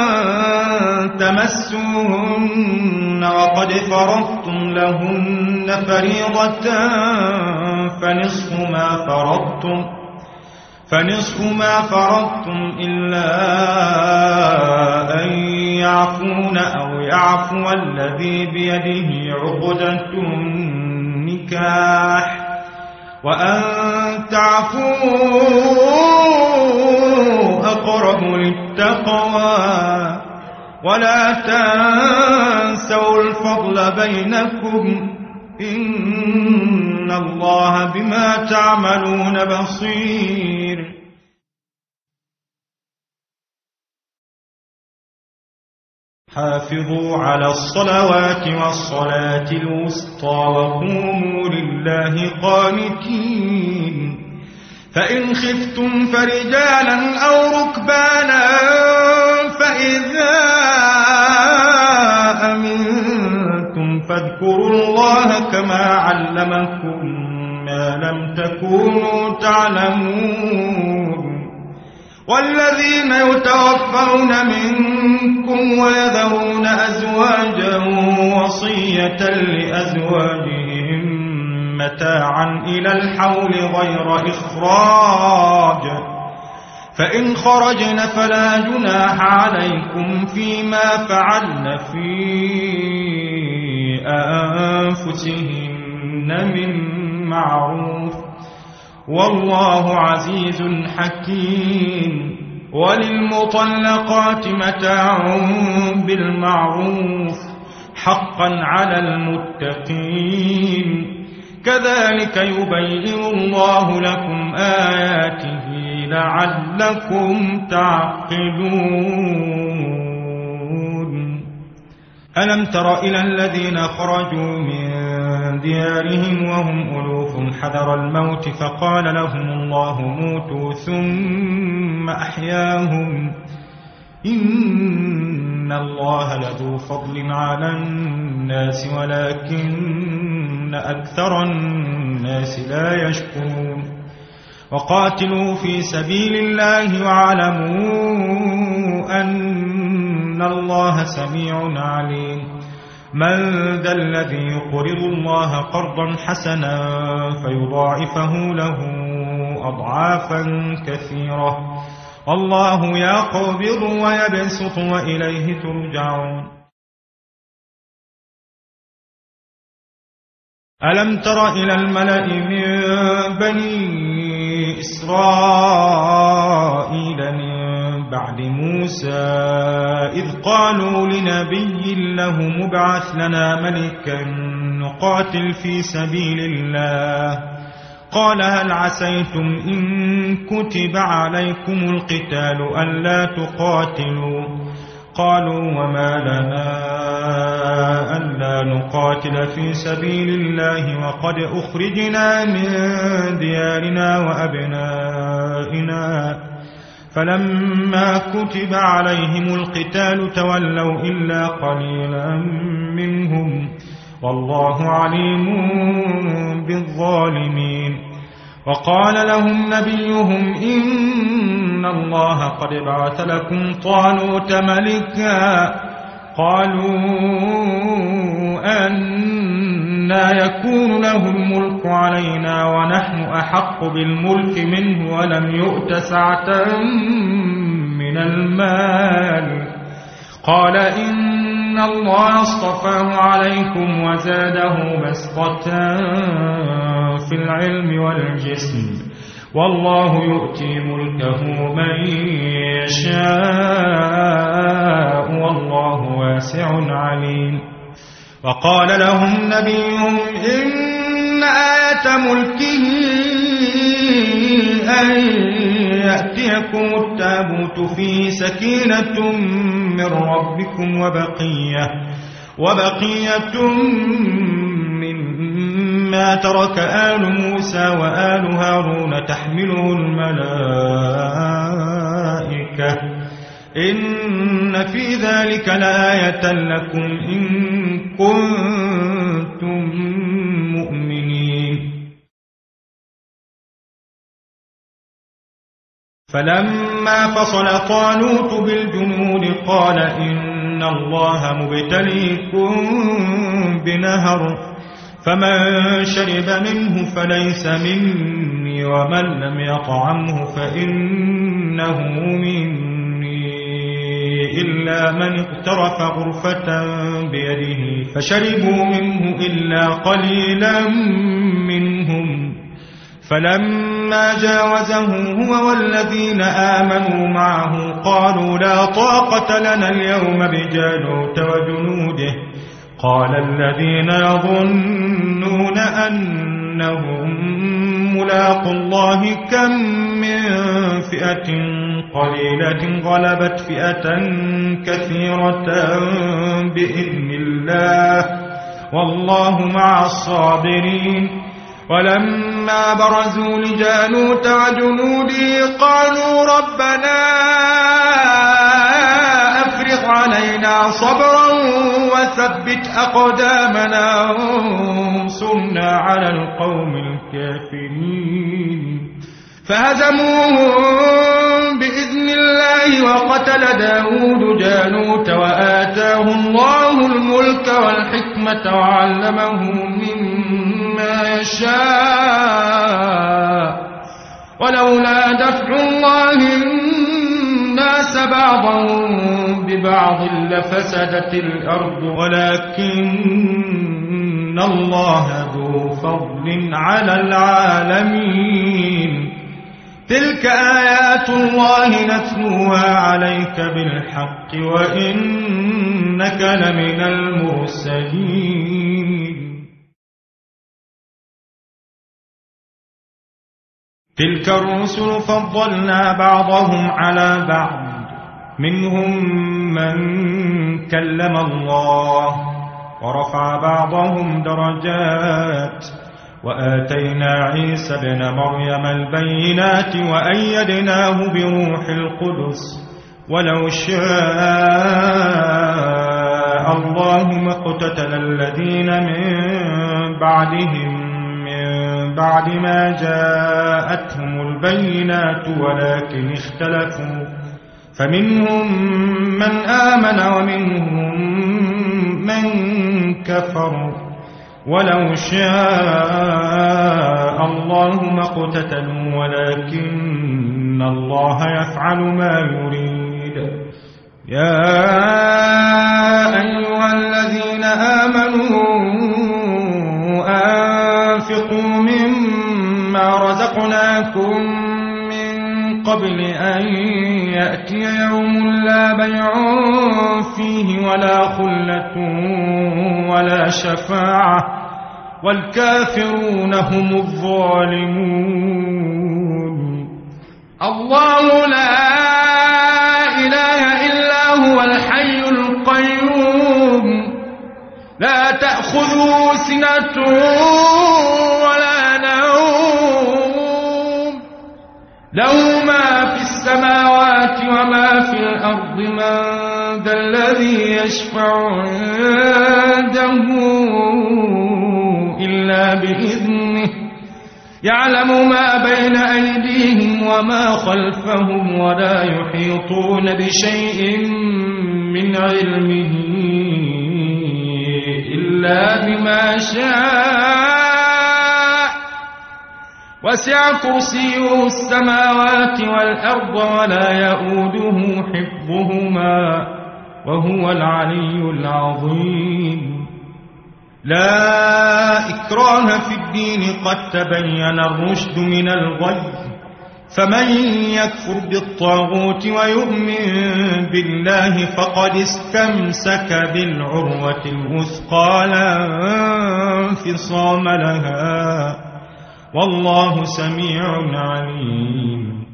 تمسوهن وقد فرضتم لهن فريضة فنصف ما فرضتم فنصف ما فرضتم إلا أن يعفون أو يعفو الذي بيده عقدة النكاح وأن تعفوا أقرب للتقوى ولا تنسوا الفضل بينكم إن الله بما تعملون بصير حافظوا على الصلوات والصلاة الوسطى وقوموا لله قانتين فإن خفتم فرجالا أو ركبانا فإذا أمنتم فاذكروا الله كما علمكم ما لم تكونوا تعلمون والذين يتوفون منكم ويذرون أزواجا وصية لأزواجهم متاعا إلى الحول غير إخراج فإن خرجن فلا جناح عليكم فيما فعلن في أنفسهن من معروف والله عزيز حكيم وللمطلقات متاع بالمعروف حقا على المتقين كذلك يبين الله لكم آياته لعلكم تعقلون ألم تر إلى الذين خرجوا من ديارهم وهم ألوف حذر الموت فقال لهم الله موتوا ثم أحياهم إن الله لذو فضل على الناس ولكن أكثر الناس لا يشكرون وقاتلوا في سبيل الله واعلموا أن الله سميع عليم من ذا الذي يقرض الله قرضا حسنا فيضاعفه له أضعافا كثيرة والله يقبض ويبسط وإليه ترجعون ألم تر إلى الملأ من بني إسرائيل من بعد موسى إذ قالوا لنبي له مبعث لنا ملكا نقاتل في سبيل الله قال هل عسيتم إن كتب عليكم القتال ألا تقاتلوا قالوا وما لنا ألا نقاتل في سبيل الله وقد أخرجنا من ديارنا وأبنائنا فلما كتب عليهم القتال تولوا إلا قليلا منهم والله عليم بالظالمين. وقال لهم نبيهم إن الله قد بعث لكم طالوت ملكا. قالوا أنى يكون له الملك علينا ونحن أحق بالملك منه ولم يؤت سعة من المال. قال إن الله اصطفاه عليكم وزاده بسطة في العلم والجسم والله يؤتي ملكه من يشاء والله واسع عليم. وقال لهم نبيهم إن آية ملكه أن يأتيكم التابوت فيه سكينة من ربكم وبقية, وبقية مما ترك آل موسى وآل هارون تحمله الملائكة إن في ذلك لآية لكم إن كنتم مؤمنين. فلما فصل طالوت بالجنود قال إن الله مبتليكم بنهر فمن شرب منه فليس مني ومن لم يطعمه فإنه مني إلا من اقترف غرفة بيده فشربوا منه إلا قليلا منهم. فلما جاوزه هو والذين آمنوا معه قالوا لا طاقة لنا اليوم بجالوت وجنوده. قال الذين يظنون أنهم ملاقوا الله كم من فئة قليلة غلبت فئة كثيرة بإذن الله والله مع الصابرين. ولما برزوا لجالوت وجنوده قالوا ربنا أفرغ علينا صبرا وثبت أقدامنا وانصرنا على القوم الكافرين. فهزموهم بإذن الله وقتل داود جالوت وآتاه الله الملك والحكمة وعلمه مما يشاء ولولا دفع الله الناس بعضهم ببعض لفسدت الأرض ولكن الله ذو فضل على العالمين. تلك آيات الله نتلوها عليك بالحق وإنك لمن المرسلين. تلك الرسل فضلنا بعضهم على بعض منهم من كلم الله ورفع بعضهم درجات وآتينا عيسى ابن مريم البينات وأيدناه بروح القدس ولو شاء الله ما اقتتل الذين من بعدهم من بعد ما جاءتهم البينات ولكن اختلفوا فمنهم من آمن ومنهم من كفر ولو شاء الله ما اقتتلوا ولكن الله يفعل ما يريد. يا أيها الذين آمنوا أنفقوا مما رزقناكم من قبل أن يأتي يوم لا بيع فيه ولا خلة ولا شفاعة والكافرون هم الظالمون. الله لا إله إلا هو الحي القيوم لا تأخذه سنة ولا نوم له ما في السماوات وما في الأرض من ذا الذي يشفع عنده إلا بإذنه يعلم ما بين أيديهم وما خلفهم ولا يحيطون بشيء من علمه إلا بما شاء وسع كرسيه السماوات والأرض ولا يؤوده حفظهما وهو العلي العظيم. لا إكراه في الدين قد تبين الرشد من الغي فمن يكفر بالطاغوت ويؤمن بالله فقد استمسك بالعروة الوثقى لا انفصام لها والله سميع عليم.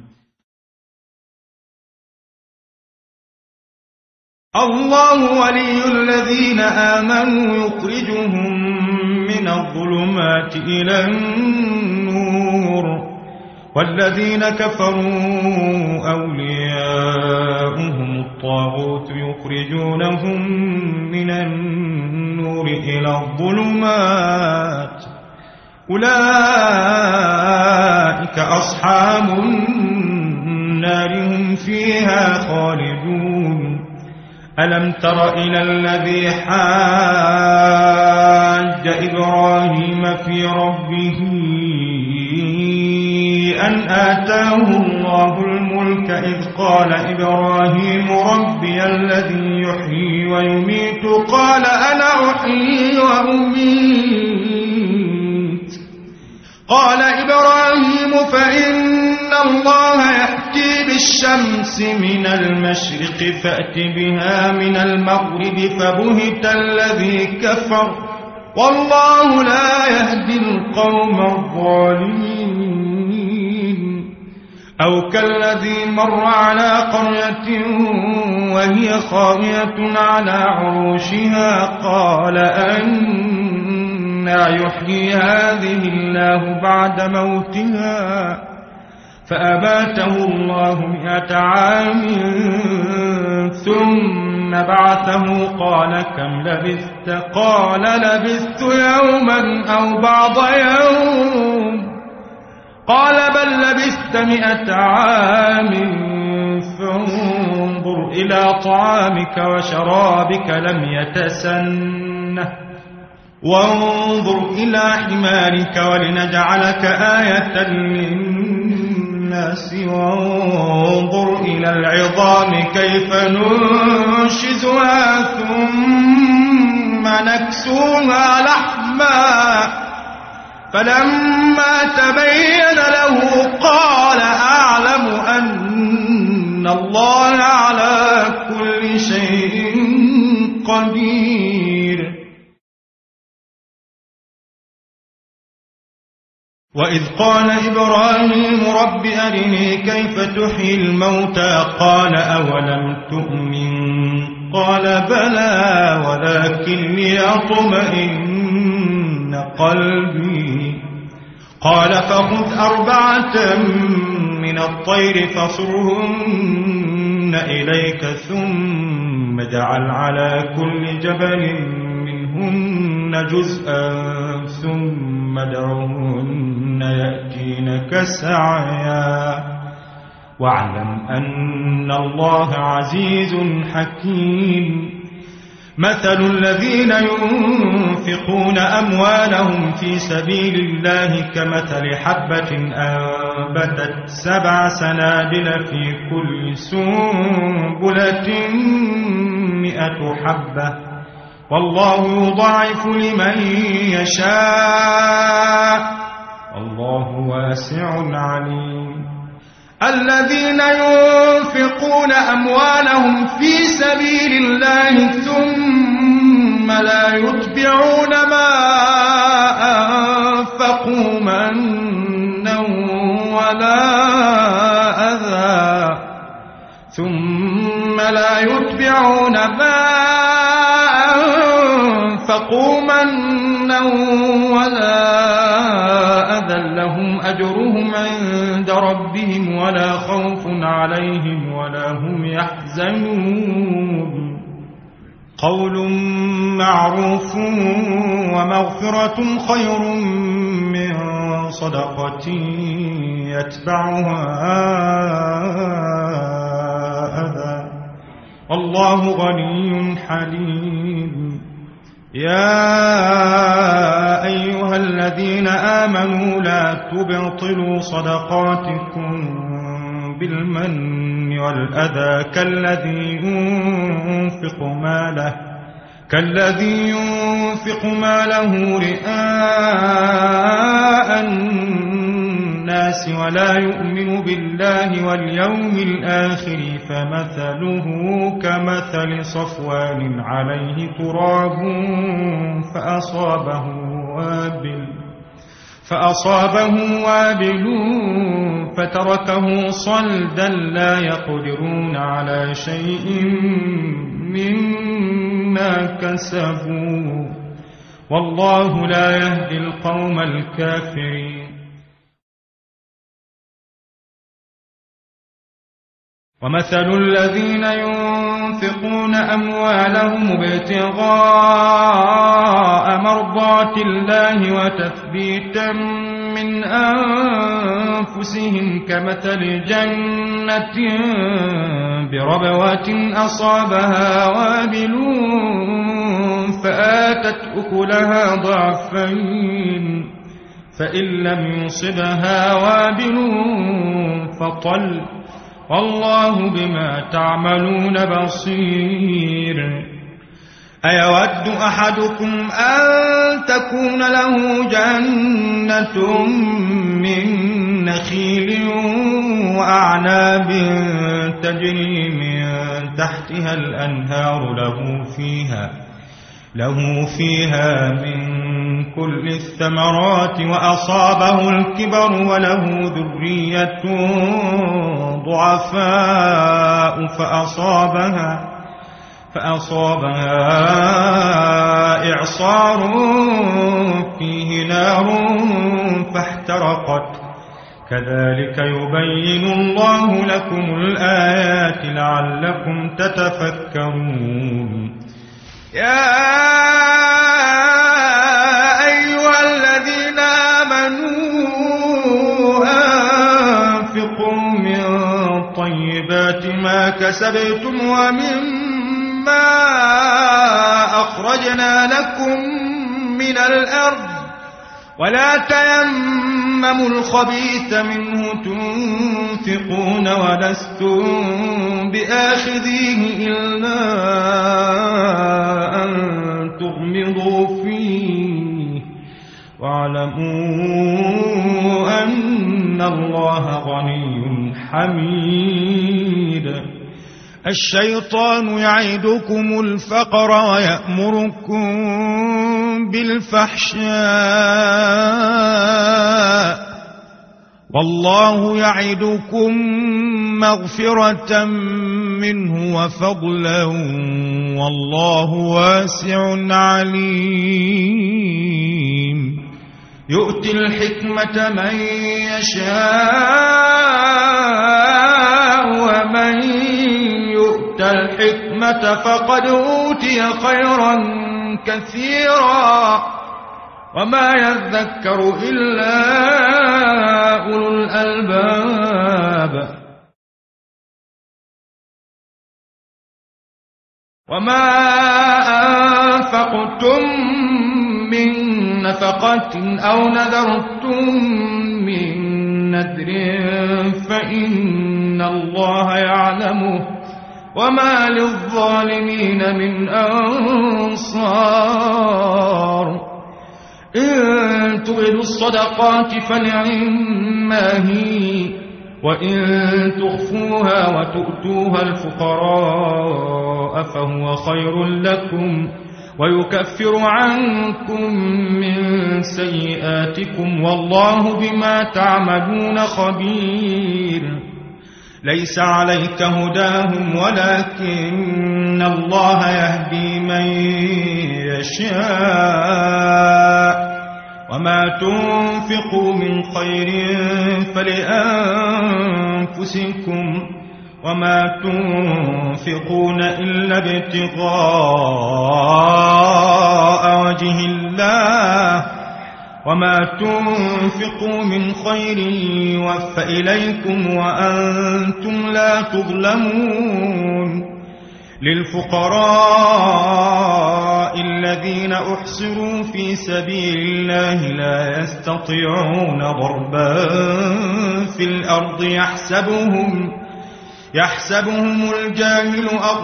الله ولي الذين آمنوا يخرجهم من الظلمات إلى النور والذين كفروا أولياؤهم الطاغوت يخرجونهم من النور إلى الظلمات أولئك أصحاب النار هم فيها خالدون. ألم تر إلى الذي حاج إبراهيم في ربه أن آتاه الله الملك إذ قال إبراهيم ربي الذي يحيي ويميت قال أنا أحيي وأميت قال إبراهيم فإن الله يأتي بالشمس من المشرق فأت بها من المغرب فبهت الذي كفر والله لا يهدي القوم الظالمين. أو كالذي مر على قرية وهي خاوية على عروشها قال أنى يحيي هذه الله بعد موتها فأماته الله مئة عام ثم بعثه قال كم لبثت قال لبثت يوما أو بعض يوم قال بل لبثت مئة عام فانظر إلى طعامك وشرابك لم يتسنه وانظر إلى حمارك ولنجعلك آية للناس وانظر إلى العظام كيف ننشزها ثم نكسوها لحما فلما تبين له قال أعلم أن الله على كل شيء قدير. وإذ قال إبراهيم رب أرني كيف تحيي الموتى قال أولم تؤمن قال بلى ولكن ليطمئن قلبي قال فخذ أربعة من الطير فصرهن إليك ثم اجعل على كل جبل منهن جزءا ثم ادعهن يأتينك سعيا واعلم أن الله عزيز حكيم. مثل الذين ينفقون أموالهم في سبيل الله كمثل حبة أنبتت سبع سنابل في كل سنبلة مئة حبة والله يضاعف لمن يشاء والله واسع عليم. الذين ينفقون أموالهم في سبيل الله ثم لا يتبعون ما أنفقوا منا ولا أذى ثم لا يتبعون ما أنفقوا منا ولا أذى لهم أجرهم عند ربهم ولا خوف عليهم ولا هم يحزنون. قول معروف ومغفرة خير من صدقة يتبعها أذى والله غني حليم. يا أيها الذين آمنوا لا تبطلوا صدقاتكم بالمن والأذى كالذي ينفق ماله كالذي ينفق ماله رئاء الناس ولا يؤمن بالله واليوم الآخر فمثله كمثل صفوان عليه تراب فأصابه وابل فأصابه وابل فتركه صلدا لا يقدرون على شيء مما كسبوا والله لا يهدي القوم الكافرين. ومثل الذين ينفقون أموالهم ابتغاء مرضات الله وتثبيتا من أنفسهم كمثل جنة بربوة أصابها وابل فآتت أكلها ضعفين فإن لم يصبها وابل فطل والله بما تعملون بصير. أيود أحدكم أن تكون له جنة من نخيل وأعناب تجري من تحتها الأنهار له فيها له فيها من كل الثمرات وأصابه الكبر وله ذرية ضعفاء فأصابها فأصابها إعصار فيه نار فاحترقت كذلك يبين الله لكم الآيات لعلكم تتفكرون. يا أيها الذين آمنوا أنفقوا من طيبات ما كسبتم ومما أخرجنا لكم من الأرض ولا تيمموا الخبيث منه تنفقون ولستم بآخذيه إلا أن تغمضوا فيه واعلموا أن الله غني حميد. الشيطان يعدكم الفقر ويأمركم بالفحشاء والله يعدكم مغفرة منه وفضلا والله واسع عليم. يؤتي الحكمة من يشاء ومن يؤت الحكمة فقد أوتي خيرا كثيرا وما يذكر إلا أولو الألباب. وما أنفقتم من نفقة أو نذرتم من نذر فإن الله يعلمه وما للظالمين من أنصار. إن تبدوا الصدقات فنعما هي وإن تخفوها وتؤتوها الفقراء فهو خير لكم ويكفر عنكم من سيئاتكم والله بما تعملون خبير. ليس عليك هداهم ولكن الله يهدي من يشاء وما تنفقوا من خير فلأنفسكم وما تنفقون إلا ابتغاء وجه الله وما تنفقوا من خير يوفى إليكم وأنتم لا تظلمون للفقراء الذين أحصروا في سبيل الله لا يستطيعون ضربا في الأرض يحسبهم يحسبهم الجاهل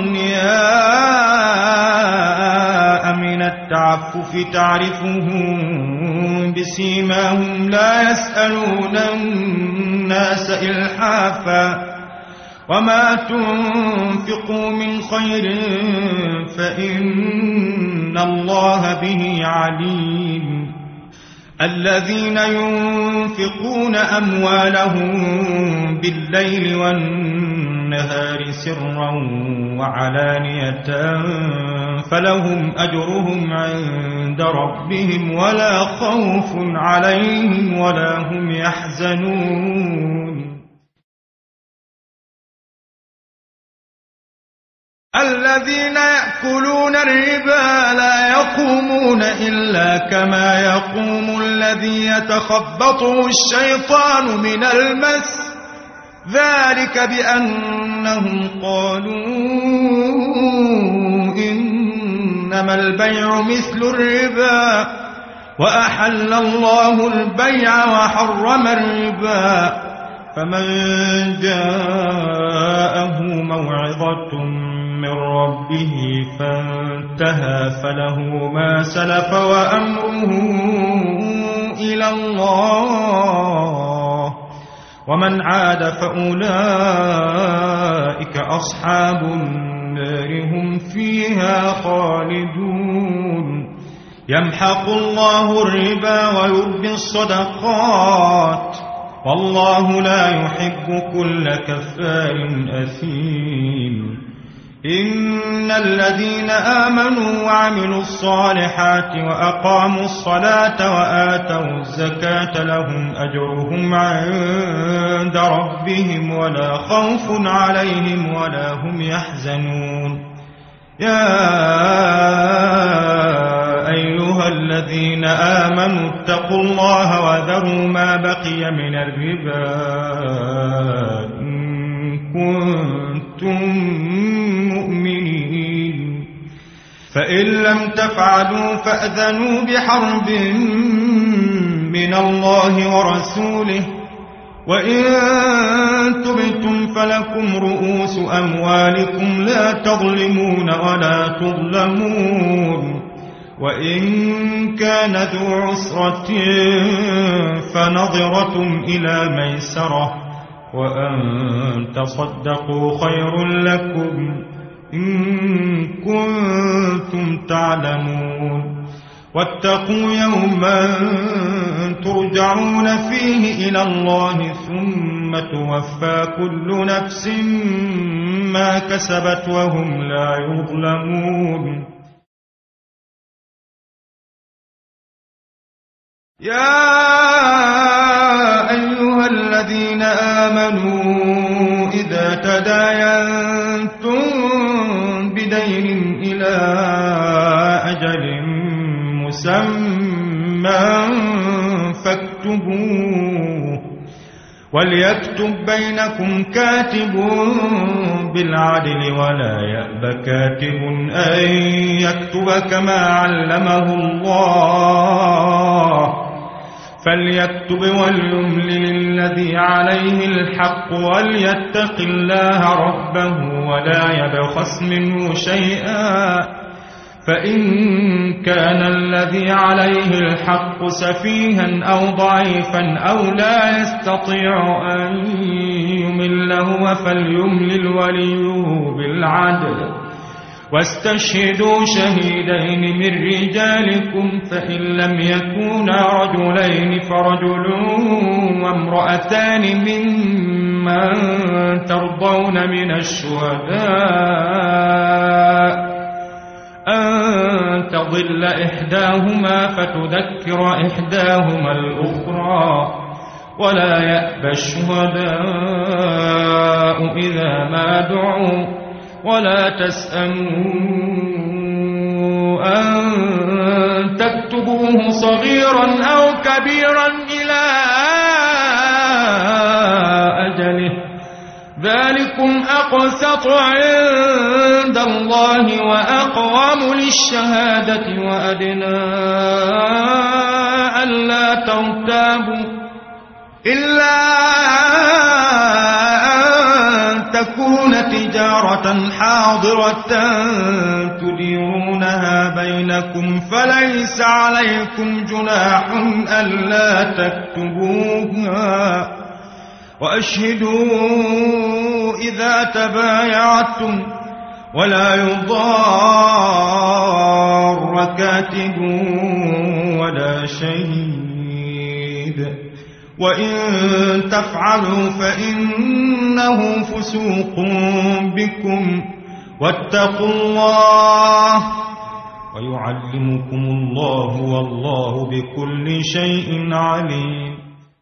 أغنياء من التعفف تعرفهم بسيماهم لا يسألون الناس إلحافا وما تنفقوا من خير فإن الله به عليم الذين ينفقون أموالهم بالليل والنهار سرا وعلانية فلهم أجرهم عند ربهم ولا خوف عليهم ولا هم يحزنون الذين يأكلون الربا لا يقومون إلا كما يقوم الذي يتخبطه الشيطان من المس ذلك بأنهم قالوا إنما البيع مثل الربا وأحل الله البيع وحرم الربا فمن جاءه موعظة من ربه فانتهى فله ما سلف وأمره إلى الله ومن عاد فأولئك أصحاب النار هم فيها خالدون يمحق الله الربا ويربي الصدقات والله لا يحب كل كفار أثيم إن الذين آمنوا وعملوا الصالحات وأقاموا الصلاة وآتوا الزكاة لهم أجرهم عند ربهم ولا خوف عليهم ولا هم يحزنون يا أيها الذين آمنوا اتقوا الله وذروا ما بقي من الربا إن كنتم مؤمنين فإن لم تفعلوا فأذنوا بحرب من الله ورسوله وإن تبتم فلكم رؤوس أموالكم لا تظلمون ولا تظلمون وإن كان ذو عسرة فنظرة إلى ميسرة وأن تصدقوا خير لكم إن كنتم تعلمون واتقوا يوما ترجعون فيه إلى الله ثم توفى كل نفس ما كسبت وهم لا يظلمون يا أيها الذين آمنوا إذا تداينتم بدين إلى أجل مسمى فاكتبوه وليكتب بينكم كاتب بالعدل ولا يأب كاتب أن يكتب كما علمه الله فليكتب وليملل الذي عليه الحق وليتق الله ربه ولا يبخس منه شيئا فإن كان الذي عليه الحق سفيها أو ضعيفا أو لا يستطيع أن يمل هو فليملل وليه بالعدل واستشهدوا شهيدين من رجالكم فإن لم يكونا رجلين فرجل وامرأتان ممن ترضون من الشهداء أن تضل إحداهما فتذكر إحداهما الأخرى ولا يأبى الشهداء الشركاء إذا ما دعوا ولا تسأموا أن تكتبوه صغيرا أو كبيرا إلى أجله ذلكم أقسط عند الله وأقوم للشهادة وأدنى ألا ترتابوا إلا أن تكون تجارة حاضرة تديرونها بينكم فليس عليكم جناح ألا تكتبوها وأشهدوا إذا تبايعتم ولا يضار كاتب ولا شهيد وإن تفعلوا فإنه فسوق بكم واتقوا الله ويعلمكم الله والله بكل شيء عليم.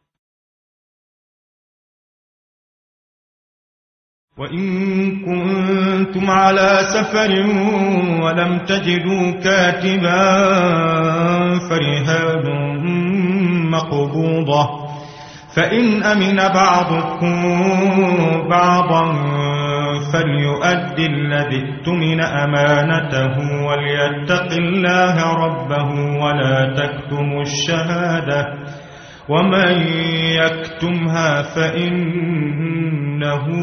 وإن كنتم على سفر ولم تجدوا كاتبا فرهان مقبوضة فإن أمن بعضكم بعضا فليؤدي الذي اؤتمن أمانته وليتق الله ربه ولا تكتموا الشهادة ومن يكتمها فإنه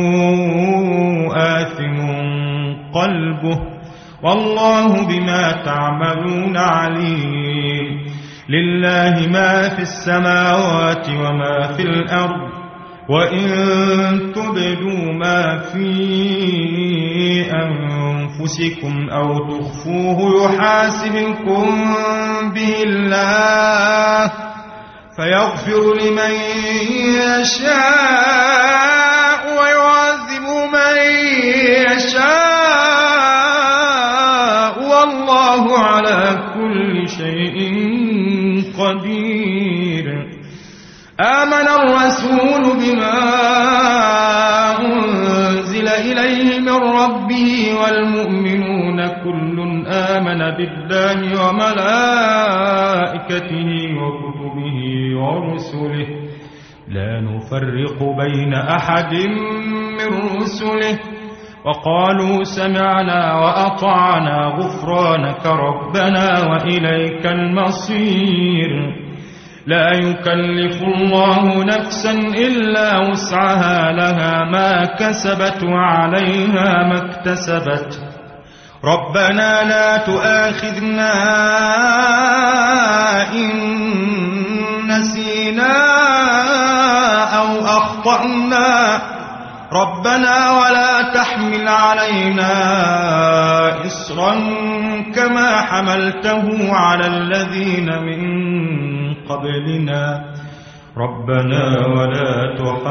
آثم قلبه والله بما تعملون عليم. لله ما في السماوات وما في الأرض وإن تبدوا ما في أنفسكم أو تخفوه يحاسبكم به الله فيغفر لمن يشاء ويعذب من يشاء والله على كل شيء قدير. آمن الرسول بما أنزل إليه من ربه والمؤمنون كل آمن بالله وملائكته وكتبه ورسله لا نفرق بين أحد من رسله وقالوا سمعنا وأطعنا غفرانك ربنا وإليك المصير. لا يكلف الله نفسا إلا وسعها لها ما كسبت وعليها ما اكتسبت ربنا لا تؤاخذنا إن نسينا أو أخطأنا ربنا ولا تحمل علينا إصرا كما حملته على الذين من قبلنا ربنا ولا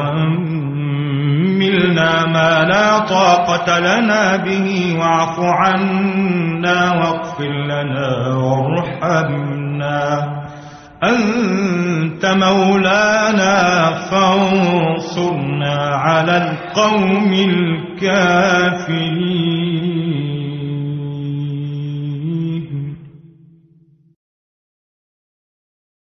تحملنا ما لا طاقة لنا به واعف عنا واغفر لنا وارحمنا أنت مولانا فانصرنا على القوم الكافرين.